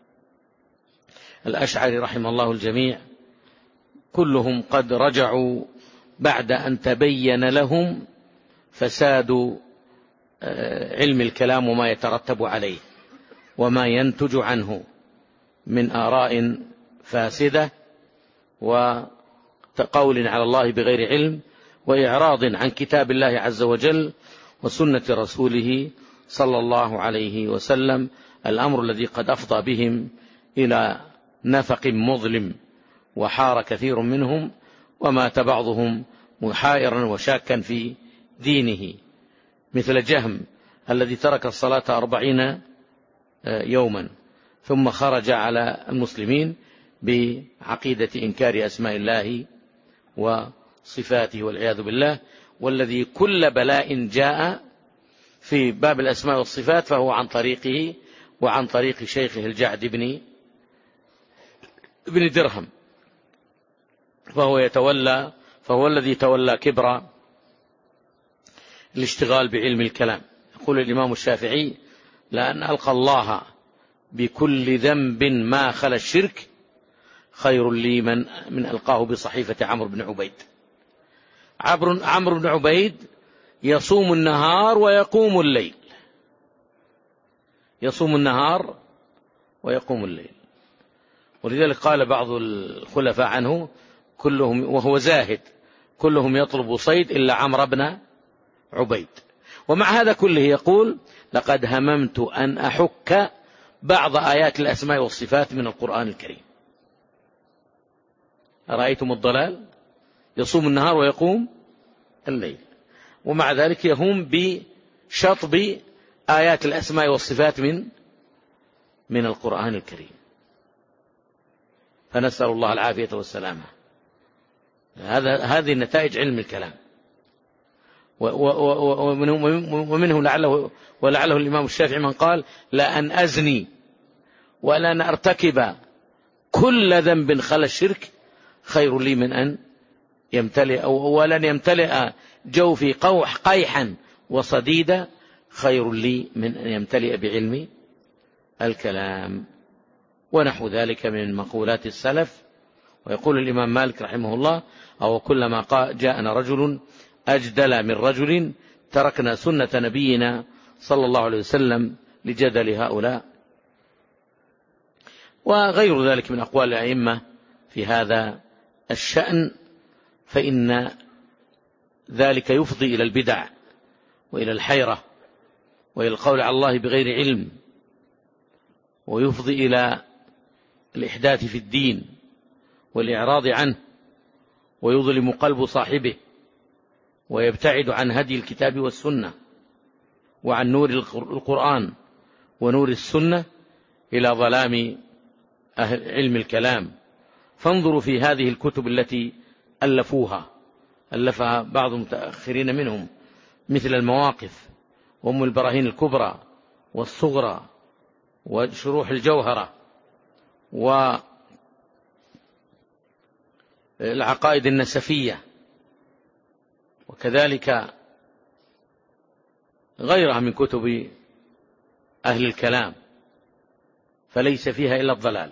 الأشعري رحمه الله الجميع. كلهم قد رجعوا بعد أن تبين لهم فساد علم الكلام وما يترتب عليه وما ينتج عنه من آراء فاسدة وقول على الله بغير علم وإعراض عن كتاب الله عز وجل وسنة رسوله صلى الله عليه وسلم، الأمر الذي قد أفضى بهم إلى نفق مظلم، وحار كثير منهم ومات بعضهم محائرا وشاكا في دينه، مثل جهم الذي ترك الصلاة أربعين يوما ثم خرج على المسلمين بعقيدة إنكار أسماء الله وصفاته والعياذ بالله، والذي كل بلاء جاء في باب الأسماء والصفات فهو عن طريقه وعن طريق شيخه الجعد بن ابن درهم، فهو يتولى فهو الذي تولى كبر الاشتغال بعلم الكلام. يقول الإمام الشافعي: لأن ألقى الله بكل ذنب ما خلا الشرك خير لي من, من ألقاه بصحيفة عمرو بن عبيد. عمرو بن عبيد يصوم النهار ويقوم الليل، يصوم النهار ويقوم الليل، ولذلك قال بعض الخلفاء عنه كلهم وهو زاهد: كلهم يطلب صيد إلا عمرو بن عبيد. ومع هذا كله يقول: لقد هممت أن أحك بعض آيات الأسماء والصفات من القرآن الكريم. أرأيتم الضلال؟ يصوم النهار ويقوم الليل، ومع ذلك يهم بشطب آيات الأسماء والصفات من من القرآن الكريم، فنسأل الله العافية والسلامة. هذا هذه نتائج علم الكلام. ومنهم لعله ولعله الإمام الشافعي من قال: لأن أزني ولأن أرتكب كل ذنب خلا الشرك خير لي من أن يمتلئ ولن يمتلئ جوفي قوح قيحا وصديدا خير لي من أن يمتلئ بعلم الكلام. ونحو ذلك من مقولات السلف. ويقول الإمام مالك رحمه الله: أو كلما جاءنا رجل أجدل من رجل تركنا سنة نبينا صلى الله عليه وسلم لجدل هؤلاء. وغير ذلك من أقوال الأئمة في هذا الشأن، فإن ذلك يفضي إلى البدع وإلى الحيرة وإلى القول على الله بغير علم، ويفضي إلى الإحداث في الدين والإعراض عنه، ويظلم قلب صاحبه ويبتعد عن هدي الكتاب والسنة وعن نور القرآن ونور السنة إلى ظلام أهل علم الكلام. فانظروا في هذه الكتب التي ألفوها ألفها بعض المتأخرين منهم، مثل المواقف وأم البراهين الكبرى والصغرى وشروح الجوهرة العقائد النسفية، وكذلك غيرها من كتب أهل الكلام، فليس فيها إلا الضلال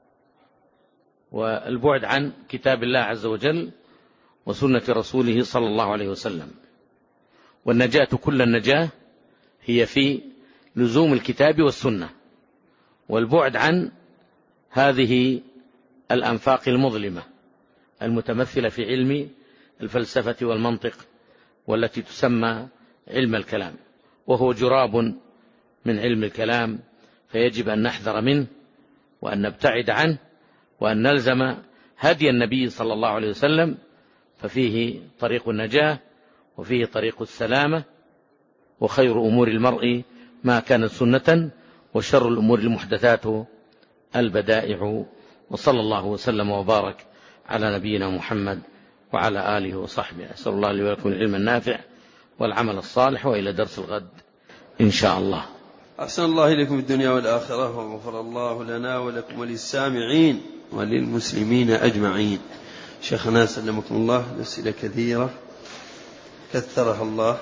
والبعد عن كتاب الله عز وجل وسنة رسوله صلى الله عليه وسلم. والنجاة كل النجاة هي في لزوم الكتاب والسنة والبعد عن هذه الأنفاق المظلمة المتمثلة في علم الفلسفة والمنطق والتي تسمى علم الكلام، وهو جراب من علم الكلام، فيجب أن نحذر منه وأن نبتعد عنه وأن نلزم هدي النبي صلى الله عليه وسلم، ففيه طريق النجاة وفيه طريق السلامة، وخير أمور المرء ما كانت سنة، وشر الأمور المحدثات البدائع. وصلى الله وسلم وبارك على نبينا محمد وعلى آله وصحبه. أسأل الله لي ولكم العلم النافع والعمل الصالح، وإلى درس الغد إن شاء الله. أحسن الله إليكم الدنيا والآخرة، وغفر الله لنا ولكم وللسامعين وللمسلمين أجمعين. شيخنا سلمكم الله، أسئلة كثيرة كثرها الله.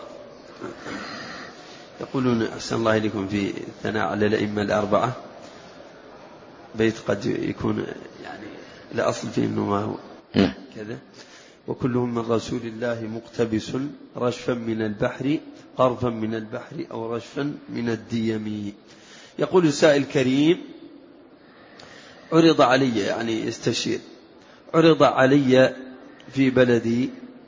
يقولون أحسن الله إليكم في الثناء على الأئمة الأربعة بيت قد يكون يعني لا أصل فيه إنه ما هو كذا: وكلهم من رسول الله مقتبس رشفا من البحر قرفا من البحر أو رشفا من الديم. يقول السائل الكريم: عرض علي، يعني يستشير، عرض علي في بلدي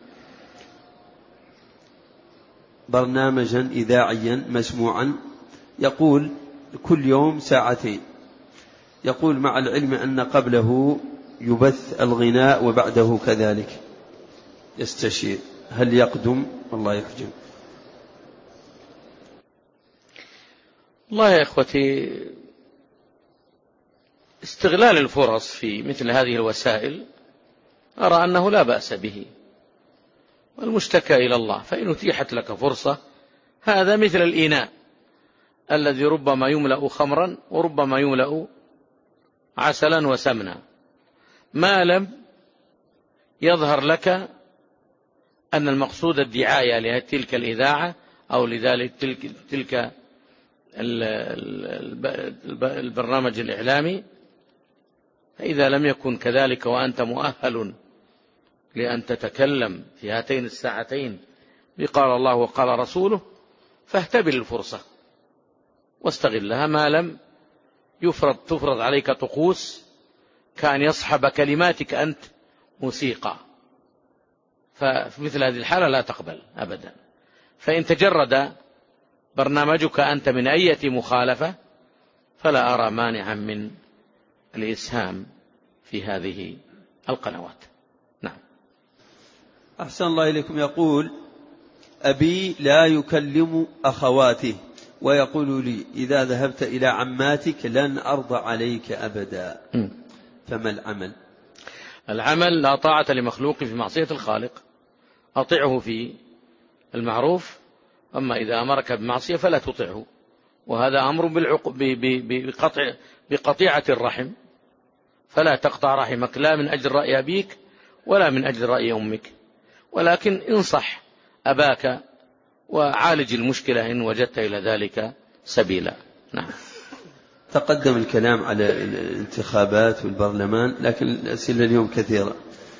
برنامجا إذاعيا مسموعا يقول كل يوم ساعتين، يقول مع العلم أن قبله يبث الغناء وبعده كذلك، يستشير هل يقدم؟ الله يحجم. الله يا إخوتي، استغلال الفرص في مثل هذه الوسائل أرى أنه لا بأس به، والمشتكى إلى الله. فإن أتيحت لك فرصة، هذا مثل الإناء الذي ربما يملأ خمرا وربما يملأ عسلا وسمنا، ما لم يظهر لك أن المقصود الدعاية لتلك الإذاعة أو لذلك تلك, تلك البرنامج الإعلامي. فإذا لم يكن كذلك وأنت مؤهل لأن تتكلم في هاتين الساعتين بقال الله وقال رسوله، فاهتبل الفرصة واستغلها، ما لم يفرض تفرض عليك طقوس كان يصحب كلماتك أنت موسيقى، ففي مثل هذه الحالة لا تقبل أبدا. فإن تجرد برنامجك أنت من أي مخالفة فلا أرى مانعا من الإسهام في هذه القنوات. نعم. أحسن الله إليكم. يقول: أبي لا يكلم أخواته ويقول لي إذا ذهبت إلى عماتك لن أرضى عليك أبدا، م. فما العمل؟ العمل لا طاعة لمخلوق في معصية الخالق، أطيعه في المعروف، أما إذا أمرك بمعصية فلا تطيعه، وهذا أمر بقطع بقطيعة الرحم، فلا تقطع رحمك لا من أجل رأي أبيك ولا من أجل رأي أمك، ولكن انصح أباك وعالج المشكلة إن وجدت إلى ذلك سبيلا. نعم. تقدم الكلام على الانتخابات والبرلمان، لكن الأسئلة اليوم كثيرة.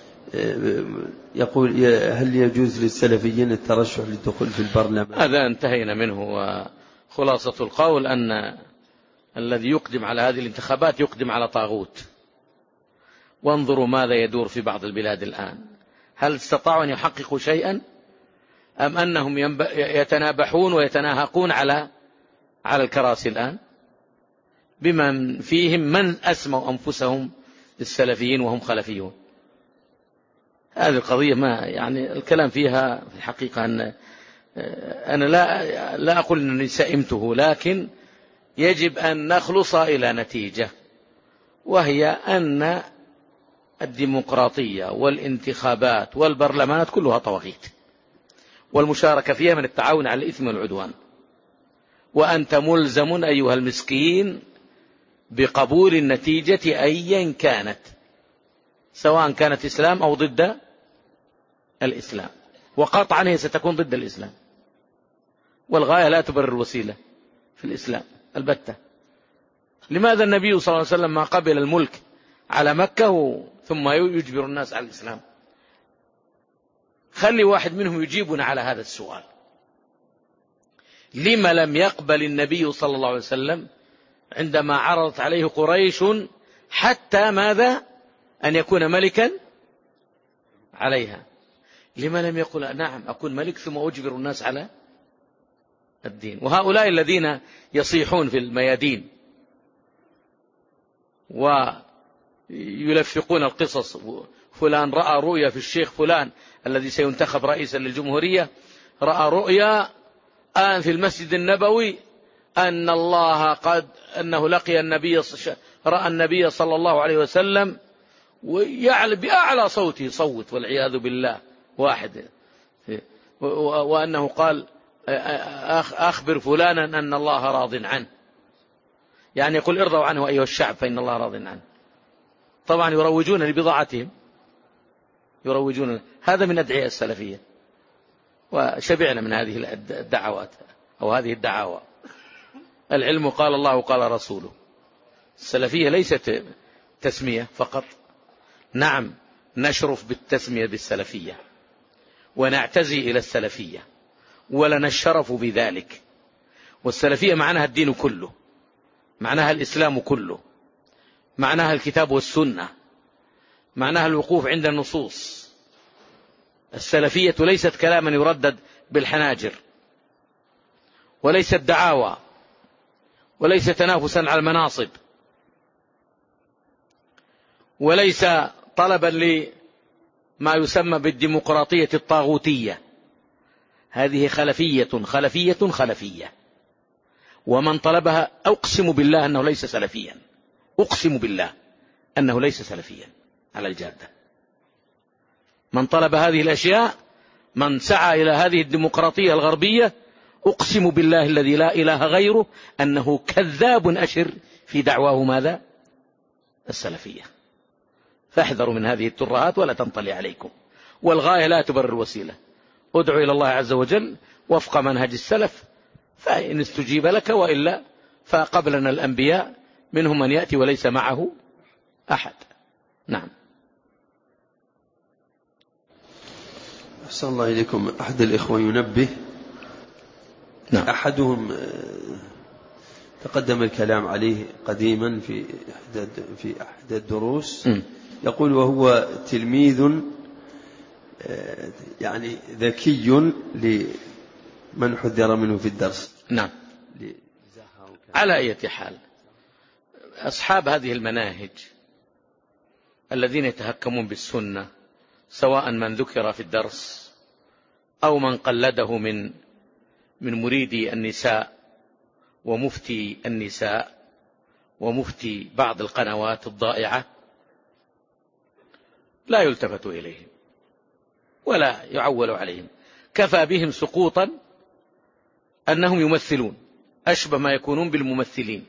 يقول: هل يجوز للسلفيين الترشح للدخول في البرلمان؟ هذا انتهينا منه، وخلاصة القول أن الذي يقدم على هذه الانتخابات يقدم على طاغوت. وانظروا ماذا يدور في بعض البلاد الآن، هل استطاعوا أن يحققوا شيئا أم أنهم يتنابحون ويتناهقون على على الكراسي الآن، بمن فيهم من أسموا أنفسهم السلفيين وهم خلفيون. هذه القضية ما يعني الكلام فيها في الحقيقة أن أنا لا لا أقول أنني سئمته، لكن يجب أن نخلص إلى نتيجة، وهي أن الديمقراطية والانتخابات والبرلمانات كلها طواغيت، والمشاركة فيها من التعاون على الإثم والعدوان، وأنت ملزم أيها المسكين بقبول النتيجة أيا كانت، سواء كانت إسلام أو ضد الإسلام، وقطعا هي ستكون ضد الإسلام، والغاية لا تبرر الوسيلة في الإسلام البتة. لماذا النبي صلى الله عليه وسلم ما قبل الملك على مكة ثم يجبر الناس على الإسلام؟ خلي واحد منهم يجيبنا على هذا السؤال. لما لم يقبل النبي صلى الله عليه وسلم عندما عرضت عليه قريش حتى ماذا؟ أن يكون ملكا عليها؟ لما لم يقل نعم أكون ملك ثم أجبر الناس على الدين؟ وهؤلاء الذين يصيحون في الميادين ويلفقون القصص، فلان رأى رؤيا في الشيخ فلان الذي سينتخب رئيسا للجمهورية، رأى رؤيا آن في المسجد النبوي أن الله قد أنه لقي النبي، رأى النبي صلى الله عليه وسلم ويعلى بأعلى صوته صوت والعياذ بالله واحد، وأنه قال أخبر فلانا أن الله راض عنه، يعني يقول ارضوا عنه أيها الشعب فإن الله راض عنه. طبعا يروجون لبضاعتهم، يروجون. هذا من أدعية السلفية، وشبعنا من هذه الدعوات أو هذه الدعاوى. العلم قال الله وقال رسوله. السلفية ليست تسمية فقط، نعم نشرف بالتسمية بالسلفية ونعتزي إلى السلفية ولنا الشرف بذلك. والسلفية معناها الدين كله، معناها الإسلام كله، معناها الكتاب والسنة، معناها الوقوف عند النصوص. السلفية ليست كلاما يردد بالحناجر، وليست دعاوى، وليس تنافسا على المناصب، وليس طلبا لما يسمى بالديمقراطية الطاغوتية. هذه خلفية خلفية خلفية، ومن طلبها أقسم بالله أنه ليس سلفيا، أقسم بالله أنه ليس سلفيا على الجادة. من طلب هذه الأشياء، من سعى إلى هذه الديمقراطية الغربية، أقسم بالله الذي لا إله غيره أنه كذاب أشر في دعواه ماذا؟ السلفية. فاحذروا من هذه الترهات ولا تنطلي عليكم، والغاية لا تبرر الوسيلة. ادعو إلى الله عز وجل وفق منهج السلف، فإن استجيب لك، وإلا فقبلنا الأنبياء منهم من يأتي وليس معه أحد. نعم. أحسن الله إليكم. أحد الإخوة ينبه، نعم. أحدهم تقدم الكلام عليه قديما في إحدى في أحد الدروس، م. يقول وهو تلميذ يعني ذكي لمن حذر منه في الدرس. نعم. على أي حال، أصحاب هذه المناهج الذين يتهكمون بالسنة، سواء من ذكر في الدرس أو من قلده من من مريدي النساء ومفتي النساء ومفتي بعض القنوات الضائعة، لا يلتفت إليهم ولا يعول عليهم. كفى بهم سقوطا أنهم يمثلون، أشبه ما يكونون بالممثلين.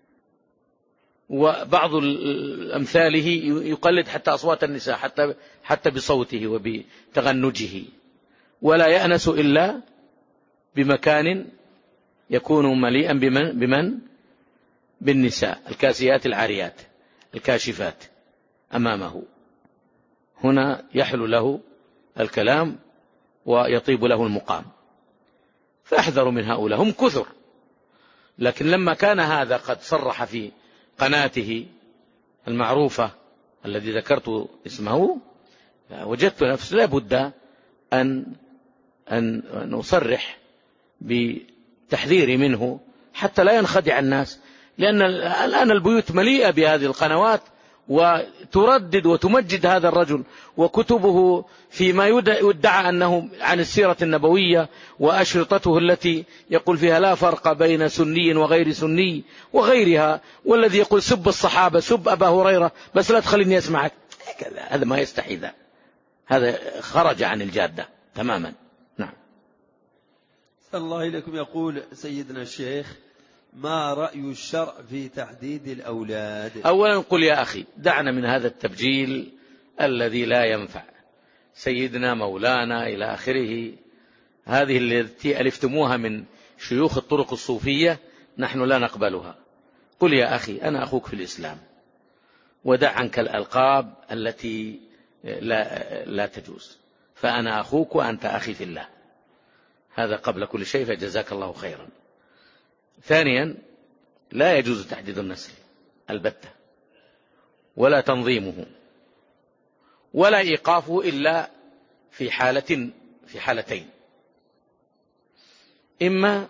وبعض الأمثاله يقلد حتى أصوات النساء، حتى حتى بصوته وبتغنجه، ولا يأنس إلا بمكان يكون مليئا بمن, بمن بالنساء الكاسيات العاريات الكاشفات أمامه. هنا يحل له الكلام ويطيب له المقام. فاحذروا من هؤلاء، هم كثر. لكن لما كان هذا قد صرح في قناته المعروفة الذي ذكرت اسمه، وجدت نفسي لابد أن أن نصرح بتحذيري منه حتى لا ينخدع الناس، لأن الآن البيوت مليئة بهذه القنوات وتردد وتمجد هذا الرجل وكتبه فيما يدعى أنه عن السيرة النبوية، وأشرطته التي يقول فيها لا فرق بين سني وغير سني وغيرها، والذي يقول سب الصحابة، سب أبا هريرة، بس لا تخليني أسمعك. هذا ما يستحي، ذا هذا خرج عن الجادة تماما. نعم. الله إليكم. يقول سيدنا الشيخ: ما رأي الشرع في تحديد الأولاد؟ أولا قل يا أخي دعنا من هذا التبجيل الذي لا ينفع، سيدنا مولانا إلى آخره، هذه التي ألفتموها من شيوخ الطرق الصوفية نحن لا نقبلها. قل يا أخي أنا أخوك في الإسلام، ودع عنك الألقاب التي لا, لا تجوز، فأنا أخوك وأنت أخي في الله، هذا قبل كل شيء، فجزاك الله خيرا. ثانيا، لا يجوز تحديد النسل البتة، ولا تنظيمه، ولا إيقافه إلا في حالة في حالتين: إما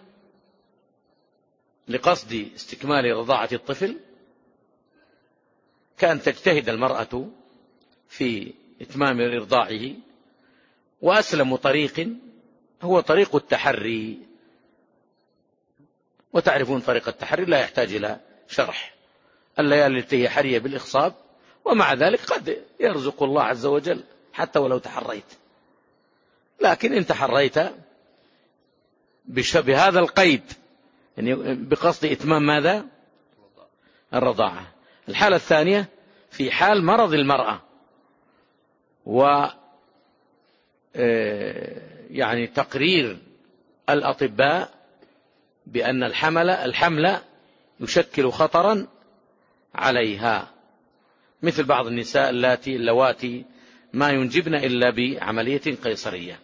لقصد استكمال رضاعة الطفل، كأن تجتهد المرأة في إتمام إرضاعه، وأسلم طريق هو طريق التحري، وتعرفون طريق التحري لا يحتاج إلى شرح، الليالي التي هي حرية بالإخصاب، ومع ذلك قد يرزق الله عز وجل حتى ولو تحريت. لكن إن تحريت بهذا القيد، يعني بقصد إتمام ماذا؟ الرضاعة. الحالة الثانية في حال مرض المرأة، و يعني تقرير الأطباء بأن الحمل الحمل يشكل خطرا عليها، مثل بعض النساء اللاتي اللواتي ما ينجبن إلا بعملية قيصرية،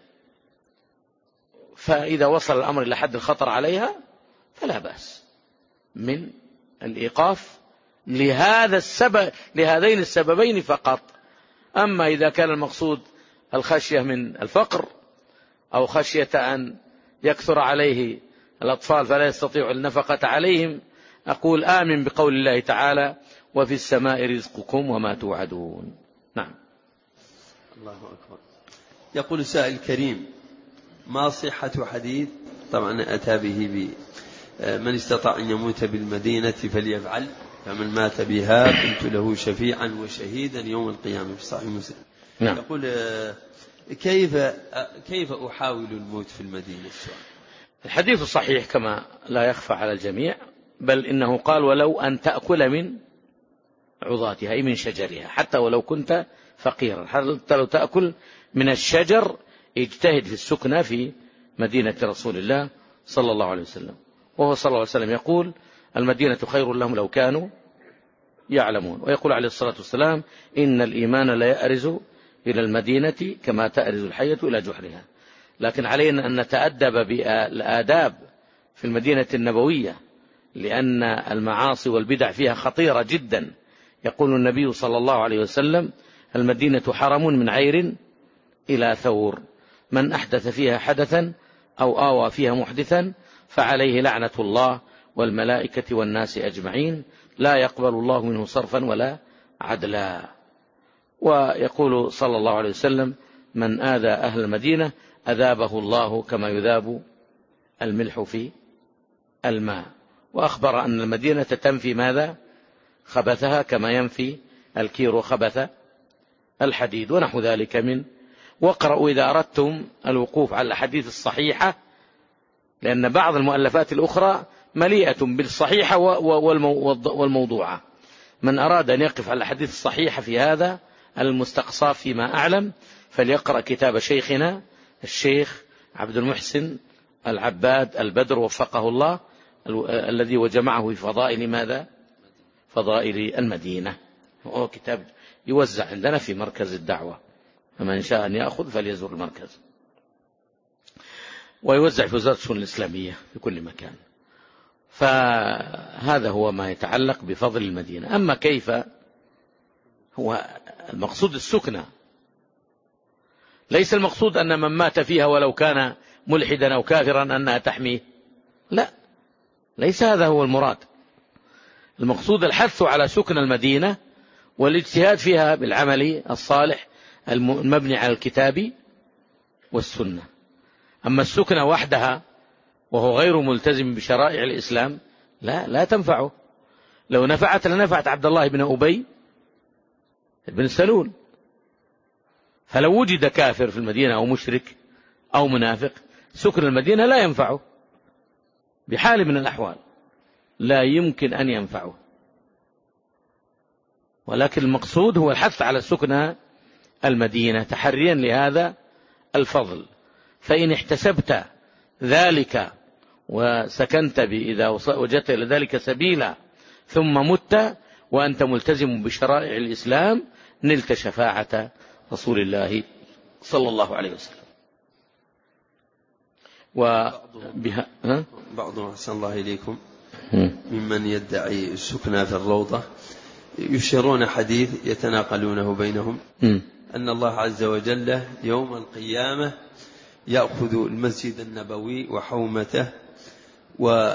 فإذا وصل الأمر إلى حد الخطر عليها فلا بأس من الإيقاف لهذا السبب، لهذين السببين فقط. أما إذا كان المقصود الخشية من الفقر، أو خشية أن يكثر عليه الأطفال فلا يستطيع النفقة عليهم، أقول آمن بقول الله تعالى: وفي السماء رزقكم وما توعدون. نعم. الله أكبر. يقول السائل الكريم: ما صحة حديث، طبعا أتى به من استطاع أن يموت بالمدينة فليفعل، فمن مات بها كنت له شفيعا وشهيدا يوم القيامة، في صحيح مسلم. نعم. يقول: كيف كيف أحاول الموت في المدينة؟ الحديث الصحيح كما لا يخفى على الجميع، بل إنه قال: ولو أن تأكل من عضاتها، أي من شجرها، حتى ولو كنت فقيرا، حتى لو تأكل من الشجر، اجتهد في السكنة في مدينة رسول الله صلى الله عليه وسلم. وهو صلى الله عليه وسلم يقول: المدينة خير لهم لو كانوا يعلمون. ويقول عليه الصلاة والسلام: إن الإيمان لا يأرز إلى المدينة كما تأرز الحية إلى جحرها. لكن علينا أن نتأدب بالآداب في المدينة النبوية، لأن المعاصي والبدع فيها خطيرة جدا. يقول النبي صلى الله عليه وسلم: المدينة حرم من عير إلى ثور، من أحدث فيها حدثا أو آوى فيها محدثا فعليه لعنة الله والملائكة والناس أجمعين، لا يقبل الله منه صرفا ولا عدلا. ويقول صلى الله عليه وسلم: من آذى أهل المدينة أذابه الله كما يذاب الملح في الماء. وأخبر أن المدينة تنفي ماذا؟ خبثها، كما ينفي الكير خبث الحديد، ونحو ذلك من. واقرأوا إذا أردتم الوقوف على الحديث الصحيحة، لأن بعض المؤلفات الأخرى مليئة بالصحيحة والموضوعة. من أراد أن يقف على الحديث الصحيحة في هذا المستقصى فيما أعلم، فليقرأ كتاب شيخنا الشيخ عبد المحسن العباد البدر وفقه الله، الذي وجمعه في فضائل ماذا؟ فضائل المدينة. هو كتاب يوزع عندنا في مركز الدعوة، فمن شاء أن يأخذ فليزور المركز، ويوزع في وزارة الشؤون الإسلامية في كل مكان. فهذا هو ما يتعلق بفضل المدينة. أما كيف، هو المقصود السكنة، ليس المقصود أن من مات فيها ولو كان ملحدا أو كافرا أنها تحميه، لا، ليس هذا هو المراد. المقصود الحث على سكن المدينة والاجتهاد فيها بالعمل الصالح المبني على الكتاب والسنة. أما السكنة وحدها وهو غير ملتزم بشرائع الإسلام، لا لا تنفعه. لو نفعت لنفعت عبد الله بن أبي بن سلول. فلو وجد كافر في المدينة أو مشرك أو منافق، سكن المدينة لا ينفعه بحال من الأحوال، لا يمكن أن ينفعه. ولكن المقصود هو الحث على السكنة المدينة تحريا لهذا الفضل. فإن احتسبت ذلك وسكنت إذا وجدت إلى ذلك سبيلا ثم مت وأنت ملتزم بشرائع الإسلام نلت شفاعة رسول الله صلى الله عليه وسلم. وبها بعضهم أحسن الله إليكم ممن يدعي السكنى في الروضة يشيرون حديث يتناقلونه بينهم أن الله عز وجل يوم القيامة يأخذ المسجد النبوي وحومته و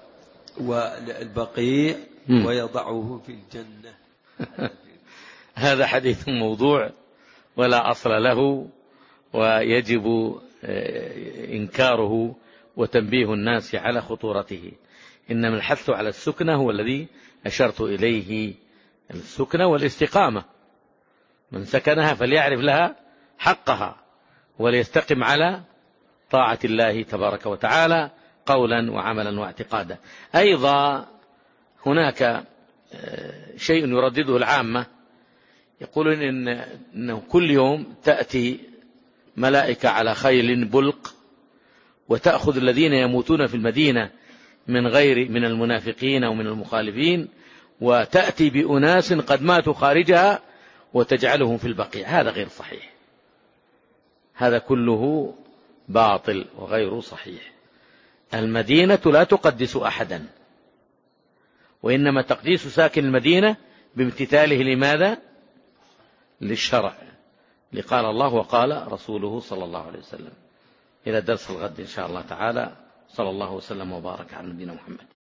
والبقيع ويضعه في الجنة. هذا حديث موضوع ولا أصل له، ويجب إنكاره وتنبيه الناس على خطورته. إنما الحث على السكنة هو الذي أشرت إليه، السكنة والاستقامة. من سكنها فليعرف لها حقها وليستقم على طاعة الله تبارك وتعالى قولا وعملا واعتقادا. أيضا هناك شيء يردده العامة، يقولون إن إنه كل يوم تأتي ملائكة على خيل بلق وتأخذ الذين يموتون في المدينة من غير من المنافقين أو من المخالفين، وتأتي بأناس قد ماتوا خارجها وتجعلهم في البقيع. هذا غير صحيح، هذا كله باطل وغير صحيح. المدينة لا تقدس أحدا، وإنما تقديس ساكن المدينة بامتثاله لماذا؟ للشرع، لقال الله وقال رسوله صلى الله عليه وسلم. إلى درس الغد إن شاء الله تعالى. صلى الله وسلم وبارك على نبينا محمد.